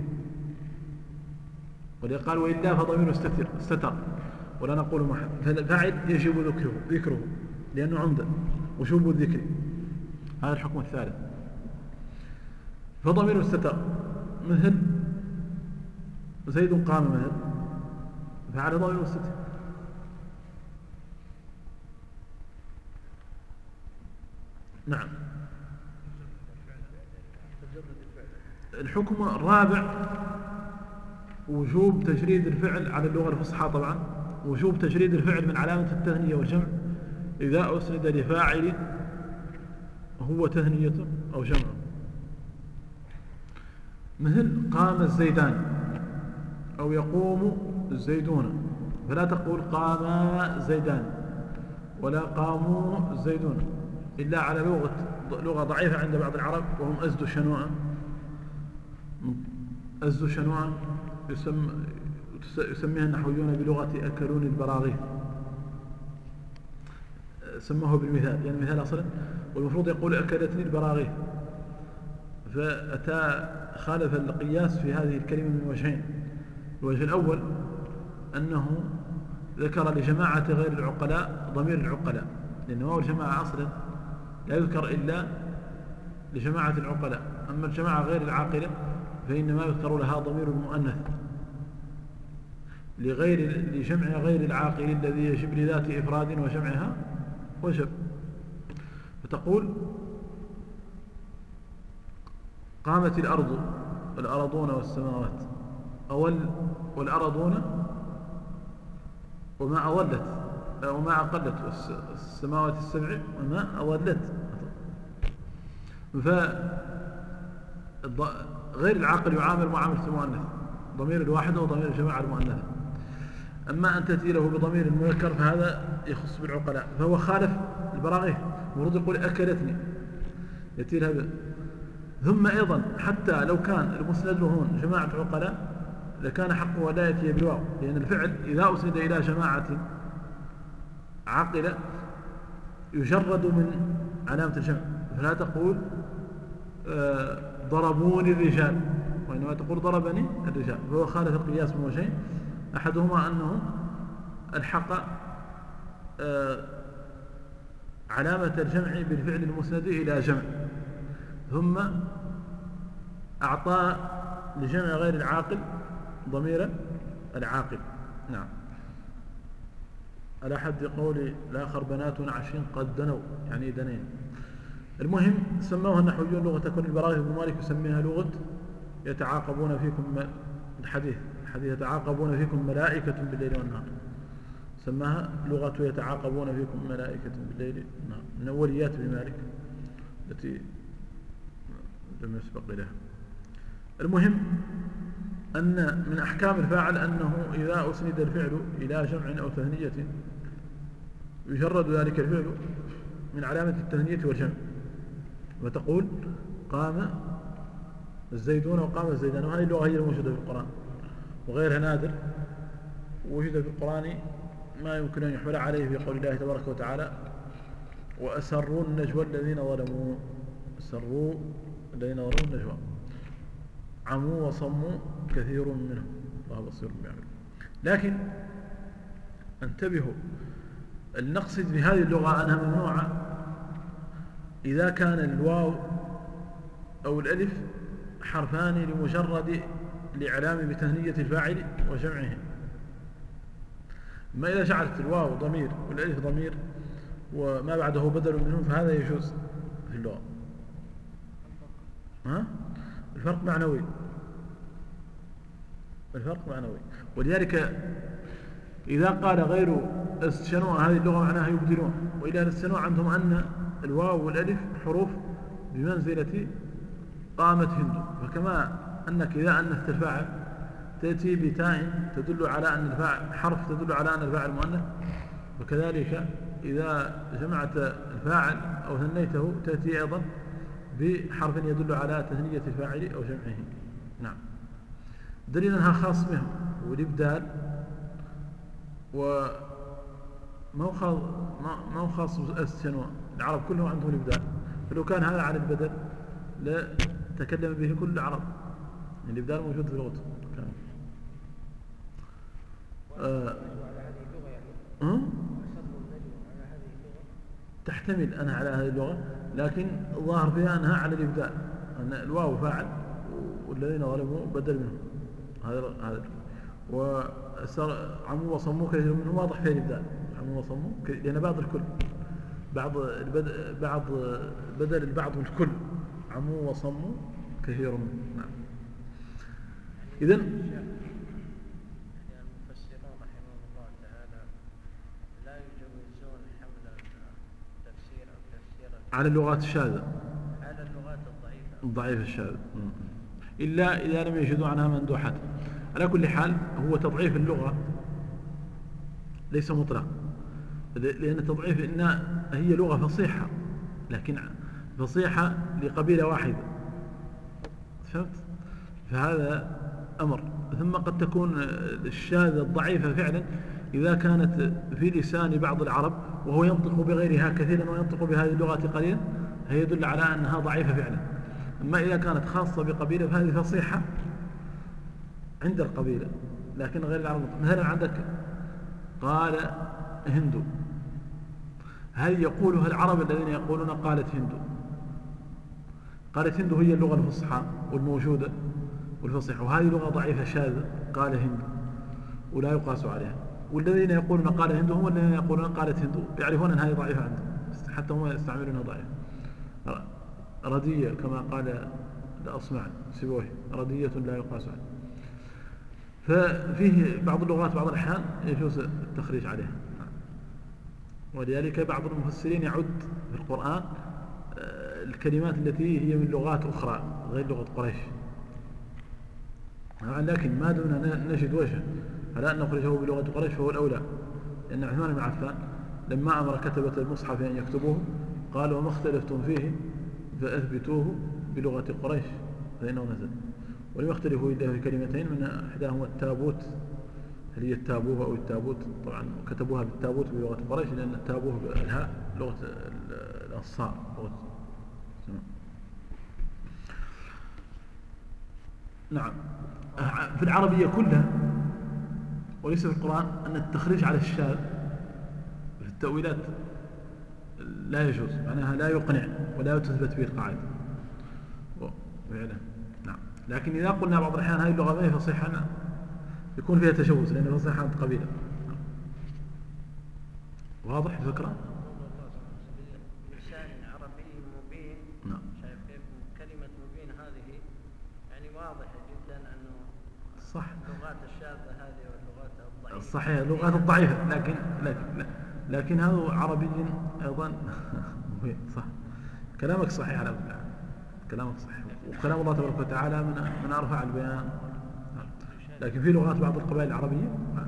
ولقال وإلا فضمير استتر ولا نقول محل، فالفاعل يجب ذكره لأنه عمدة، وجوب الذكر هذا الحكم الثالث. فضمير استتر مثل زيد قام مثل فعل ضمير استتر. نعم. الحكم الرابع وجوب تجريد الفعل على اللغة الفصحى، طبعا وجوب تجريد الفعل من علامة التثنية والجمع إذا أسند لفاعل هو تثنية أو جمع، مثل قام الزيدان أو يقوم الزيدون، فلا تقول قام الزيدان ولا قاموا الزيدون إلا على لغة ضعيفة عند بعض العرب وهم أزد شنوعا يسميها النحويون بلغة أكلون البراغيث، سموه بالمثال يعني المثال أصلا، والمفروض يقول أكلتني البراغيث، فأتى خالف القياس في هذه الكلمة من وجهين. الوجه الأول أنه ذكر لجماعة غير العقلاء ضمير العقلاء، لأن واو الجماعة أصلا لا يذكر إلا لجماعة العقلاء، أما الجماعة غير العاقلة فإنما يذكر لها ضمير المؤنث لجمع غير العاقل الذي يجب لذات إفراد وجمعها وجب. فتقول قامت الأرضون والسماوات والأرضون وما أضلت وما أقلت والسماوات السبع وما أضلت. فغير العاقل يعامل معاملة المؤنث، ضمير الواحدة وضمير الجماعة المؤنثة. أما أن تأتي له بضمير المذكر فهذا يخص بالعقلاء، فهو خالف البراغيث، المفروض يقول أكلتني يأتي لها ثم أيضا حتى لو كان المسند هون جماعة عقلاء لكان حقه ولا يأتي بالواو، لأن الفعل إذا أسند إلى جماعة عاقلة يجرد من علامة الجمع، فلا تقول ضربوني الرجال وإنما تقول ضربني الرجال، فهو خالف القياس من وجهين، أحدهما أنه الحق علامة الجمع بالفعل المسند إلى جمع، ثم أعطى لجمع غير العاقل ضمير العاقل. نعم. على حد قول الآخر بنات عشين قد دنوا يعني دنين. المهم سموها النحويون لغة كل البراغيث، ابن مالك يسميها لغة يتعاقبون فيكم الحديث يتعاقبون فيكم ملائكة بالليل والنهار، سماها لغة يتعاقبون فيكم ملائكة بالليل والنهار، من أوليات ابن مالك التي لم يسبق إليها. المهم أن من أحكام الفاعل أنه إذا أسند الفعل إلى جمع أو تثنية يجرد ذلك الفعل من علامة التثنية والجمع، وتقول قام الزيدون وقام الزيدان، وهذه اللغة هي الموجودة في القرآن وغيرها نادر، ووجد في القرآن ما يمكن أن يحمل عليه في قول الله تبارك وتعالى وأسروا النجوى الذين ظلموا، أسروا الذين ظلموا النجوى، عموا وصموا كثير منهم الله بصير بيعمل. لكن انتبهوا، المقصد بهذه اللغة أنها ممنوعة إذا كان الواو أو الألف حرفان لمجرد الإعلام بتثنية الفاعل وجمعه. ما إذا جعلت الواو ضمير والألف ضمير وما بعده بدل منه فهذا يجوز في اللغة. الفرق معنوي، الفرق معنوي. ولذلك إذا قال غير استشنوء هذه اللغة معناها يبدلون، وإذا استشنوء عندهم أن الواو والألف حروف بمنزلة قامت هند. فكما أنك إذا أنثت الفاعل تأتي بتاء تدل على أن الفاعل حرف تدل على أن الفاعل مؤنث، وكذلك إذا جمعت الفاعل أو ثنيته تأتي أيضا بحرف يدل على تثنية الفاعل أو جمعه. نعم. دليل أنها خاص بهم والإبدال، وما هو خاص بالاستثناء، العرب كلهم عندهم الإبدال، فلو كان هذا على البدل لا تكلم به كل العرب. الإبدال موجود في اللغة. تحتمل أنها على هذه اللغة، لكن الظاهر فيها أنها على الإبدال، أن الواو فاعل والذين ظلموا بدل منهم. هذا وعموا وصموا كثير منهم واضح فيه الإبدال، عموا وصموا لأن بعض الكل بعض بدل البعض من الكل، عموا وصموا كثير منهم. نعم. إذن المفسرون رحمهم الله تعالى لا يجوزون حمل التفسير أو تفسير على اللغات الشاذة، على اللغات الضعيفة الشاذة، إلا إذا لم يجدوا عنها مندوحة. على كل حال هو تضعيف اللغة ليس مطلق، لأن التضعيف إن هي لغة فصيحة، لكن فصيحة لقبيلة واحدة، فهمت؟ فهذا أمر. ثم قد تكون الشاذة الضعيفة فعلا إذا كانت في لسان بعض العرب وهو ينطق بغيرها كثيرا وينطق بهذه اللغة قليلا، هي يدل على أنها ضعيفة فعلا. أما إذا كانت خاصة بقبيلة فهذه فصيحة عند القبيلة لكن غير العرب. مثلا عندك قال هندو، هل يقولها العرب الذين يقولون قالت هندو؟ قالت هندو هي اللغة الفصحى والموجودة والفصيحة، وهذه لغة ضعيفة شاذة قال هندو ولا يقاس عليها. والذين يقولون قال هندو هم الذين يقولون قالت هندو، يعرفون أن هذه ضعيفة عندهم حتى هم يستعملونها ضعيفة. ردية كما قال الأصمعي سيبويه، ردية لا يقاس عليها. ففيه بعض اللغات بعض الأحيان يجوز التخريج عليها، ولذلك بعض المفسرين يعد في القرآن الكلمات التي هي من لغات أخرى غير لغة قريش، لكن ما دون نجد وجه على أن نخرجه بلغة قريش فهو الأولى، لأن عثمان بن عفان لما أمر كتبة المصحف أن يكتبوه قال وما اختلفتم فيه فأثبتوه بلغة قريش فإنه نزل. ولم يختلفوا إلا في كلمتين، من إحداهما التابوت، هل هي التابوه أو التابوت، طبعا كتبوها بالتابوت بلغة قريش لأن التابوه بالهاء لغة الأنصار لغة. نعم. في العربية كلها وليس في القرآن أن التخريج على الشاذ في التأويلات لا يجوز، معناها لا يقنع ولا تثبت به القاعدة نعم. لكن إذا قلنا بعض الأحيان هذه اللغة ما هي فصيحة يكون فيها تشوز، لأن الفصيحة عند قبيلة. واضح الفكرة؟ لسان عربي مبين. نعم. شايف كيف كلمة مبين هذه يعني واضحة جدا أنه صح اللغات الشاذة هذه واللغات الضعيفة صحيح اللغات الضعيفة، لكن هذا عربي أيضا صح. كلامك صحيح على كل حال، كلامك صحيح، وكلام الله تبارك وتعالى من أرفع البيان. لكن في لغات بعض القبائل العربية يعني لا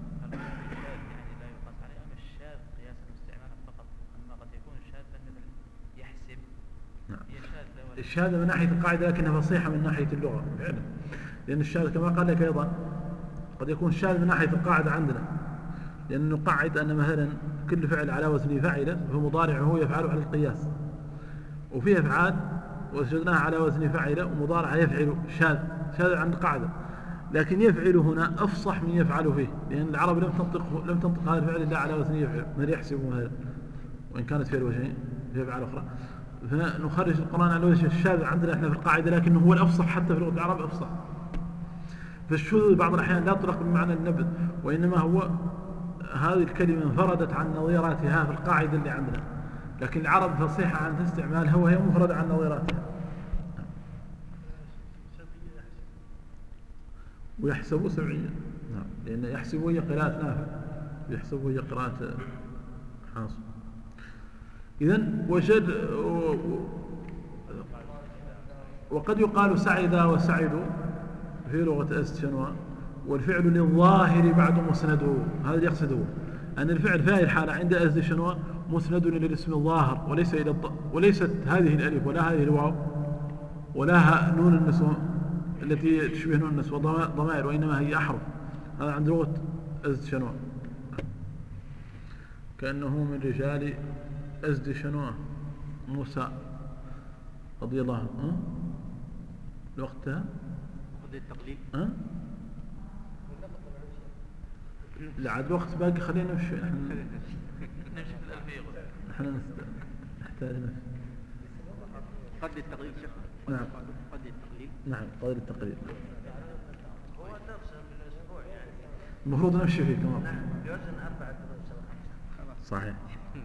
يقاس عليه أم الشاذ قياسا واستعمالا فقط، أما قد يكون شاذا مثل يحسب. نعم. الشاذ من ناحية القاعدة لكنها فصيحة من ناحية اللغة فعلا، لأن الشاذ كما قال لك أيضا قد يكون شاذ من ناحية القاعدة عندنا، لأن نقعد أن مثلا كل فعل على وزن فاعل فمضارعه يفعل على القياس، وفيه أفعال وجدناها على وزن فاعل ومضارع يفعل شاذ عند القاعدة، لكن يفعل هنا أفصح من يفعل فيه، لأن العرب لم تنطق هذا الفعل إلا على وزن يفعل، من يحسب مثلا وإن كانت في الوجهين في أفعال أخرى. فنخرج القرآن على وجه الشاذ عندنا إحنا في القاعدة، لكنه هو الأفصح حتى في لغة العرب أفصح. فالشذوذ بعض الأحيان لا تطلق بمعنى النبذ، وإنما هو هذه الكلمة انفردت عن نظيراتها في القاعدة اللي عندنا، لكن العرب فصيحة عن استعمالها وهي مفردة عن نظيراتها. ويحسب سبعيا، نعم، لأن يحسب هي قراءة نافع، يحسب هي قراءة حاصل. إذن وقد يقال سعد وسعدوا في لغة أستشنوا، والفعل للظاهر بعد مسنده. هذا اللي يقصده أن الفعل في هذه الحالة عند أستشنوا مسند إلى الاسم الظاهر، وليس إلى وليست هذه الألف ولا هذه الواو ولا نون النسوة التي تشبه نون النسوة ضمائر، وإنما هي أحرف. هذا عند لغة أستشنوا. كأنه من رجال أستشنوا موسى رضي الله عنه. وقتها قضية التقليد. لا عاد الوقت باقي، خلينا نمشي. نمشي في الألفية. نحن نحتاج نمشي. قد التقليد شيخ. نعم. قد التقليد. نعم، قدر التقليد. هو درس بالأسبوع يعني. المفروض نمشي فيه كمان. نعم، يوزن 4 دروس أو 5. صحيح.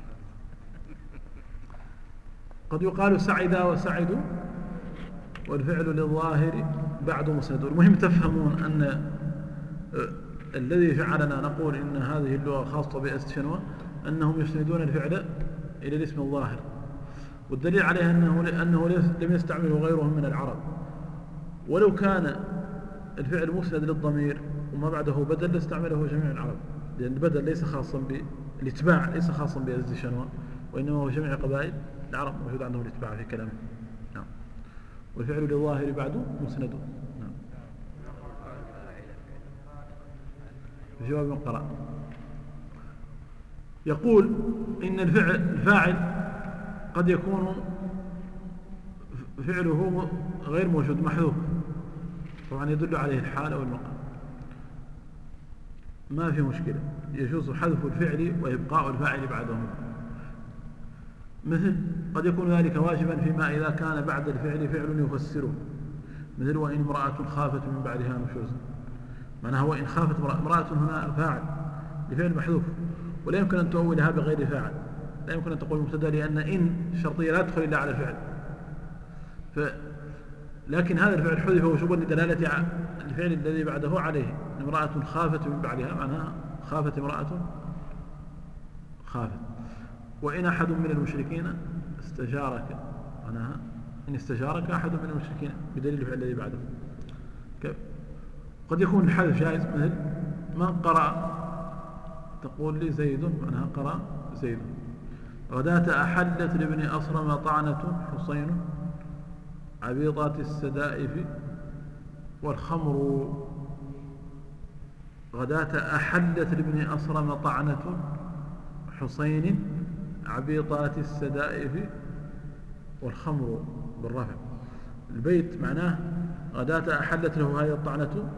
قد يقال سعد وسعدوا، والفعل للظاهر بعد مسند. المهم تفهمون أن الذي جعلنا نقول إن هذه اللغة خاصة بأستشنوى أنهم يسندون الفعل إلى الاسم الظاهر، والدليل عليه أنه لم يستعمله غيرهم من العرب. ولو كان الفعل مسند للضمير وما بعده بدل لاستعمله جميع العرب، لأن البدل ليس خاصا بالاتباع، ليس خاصا بأستشنوى، وإنما هو جميع قبائل العرب موجود عندهم الاتباع في كلامه. نعم. والفعل للظاهر بعد مسند. نعم. جواب من قرأ يقول إن الفاعل قد يكون فعله غير موجود، محذوف، طبعا يدل عليه الحال أو المقام، ما في مشكلة، يجوز حذف الفعل وإبقاء الفاعل بعدهم. مثل قد يكون ذلك واجبا فيما إذا كان بعد الفعل فعل يفسره، مثل وإن امرأة خافت من بعدها نشوزا. معناها وإن خافت امرأة هنا فاعل لفعل محذوف، ولا يمكن أن تؤولها بغير فاعل، لا يمكن أن تقول مبتدا، لأن إن شرطية لا تدخل إلا على الفعل. لكن هذا الفعل حذف وجوبا لدلالة الفعل الذي بعده عليه. امرأة خافت من بعدها معناها خافت امرأة خافت. وإن أحد من المشركين استجارك، معناها إن استجارك أحد من المشركين بدليل الفعل الذي بعده. قد يكون الحذف جائز، مثل من قرأ تقول لي زيد، معناها قرأ زيد. غداة أحلت لابن أصرم طعنة حسين عبيطات السدائف والخمر. غداة أحلت لابن أصرم طعنة حسين عبيطات السدائف والخمر بالرفع. البيت معناه غداة أحلت له هذه الطعنة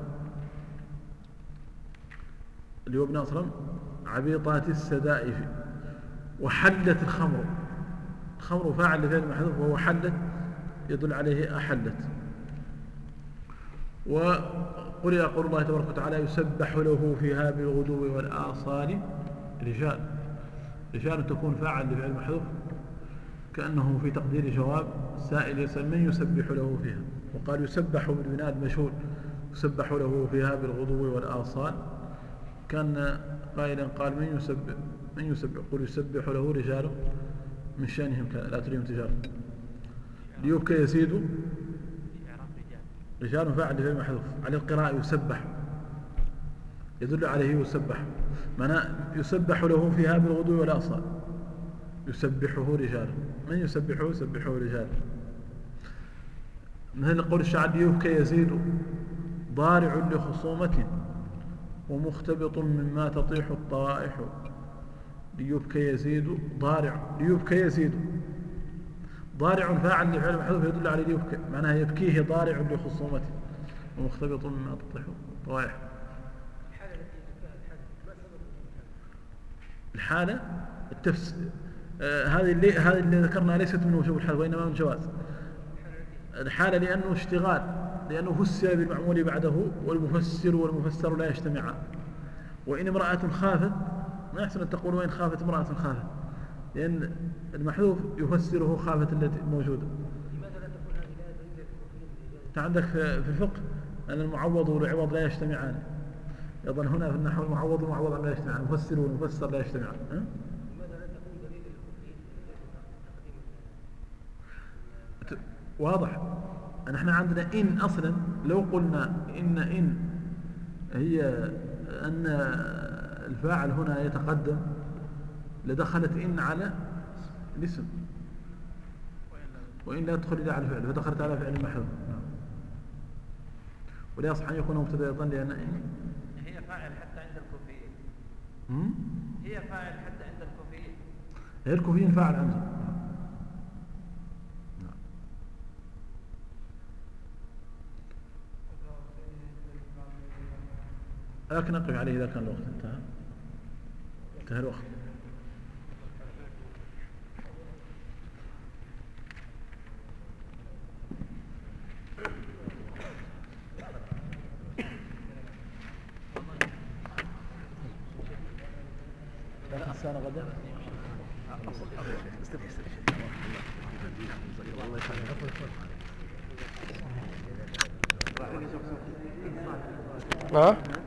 اللي هو ابن أصرم عبيطات السدائف، وحلت الخمر. الخمر فاعل لفعل محذوف، وهو حلت يدل عليه أحلت. وقرئ قول الله تبارك وتعالى يسبح له فيها بالغدو والآصال رجال. رجال تكون فاعل لفعل محذوف، كأنه في تقدير جواب سائل يسأل من يسبح له فيها، وقال يسبح بالبناء المشهور يسبح له فيها بالغدو والآصال. كان قائلا قال من يسبح قل يسبح له رجال من شأنهم لا تريهم تجارة ليبكى يزيد. رجال فاعل لفعل محذوف على القراءة يسبح يدل عليه يسبح، معناه يسبح له فيها بالغدو والآصال، يسبحه رجال. من يسبحه؟ يسبحه رجال. مثل قول الشاعر ليبكى يزيد ضارع لخصومة ومختبط مما تطيح الطوائح. ليبكى يزيد ضارع، ليبكى يزيد ضارع فاعل لفعل محذوف يدل على ليبكى، معناها يبكيه ضارع لخصومته ومختبط مما تطيح الطوائح. الحالة هذه اللي ذكرنا ليست من وجوب الحذف وإنما من جواز الحالة، لأنه اشتغال، لأنه فسر بالمعمول بعده، والمفسر والمفسر لا يجتمعان. وإن امرأة خافت ما يحسن أن تقول وإن خافت امرأة خافت، لأن المحذوف يفسره خافت التي موجودة. لماذا لا تكون هذه الآية دليل للكفرين؟ أنت عندك في الفقه أن المعوض والعوض لا يجتمعان، أيضا هنا في النحو المعوض والمعوض لا يجتمعان، المفسر والمفسر لا يجتمعان. لماذا لا تكون دليل للكفرين تقديم واضح أن احنا عندنا إن أصلا لو قلنا إن هي أن الفاعل هنا يتقدم لدخلت إن على الاسم، وإن لا تدخل إلا على الفعل فدخلت على فعل محذوف. ولا يصح أن يكون مبتدأ أيضا لأن إن هي فاعل حتى عند الكوفيين. هي فاعل حتى عند الكوفيين. هي الكوفيين فاعل عندهم. لكن نقف عليه إذا كان الوقت انتهى الوقت. لا السنة غدا نعم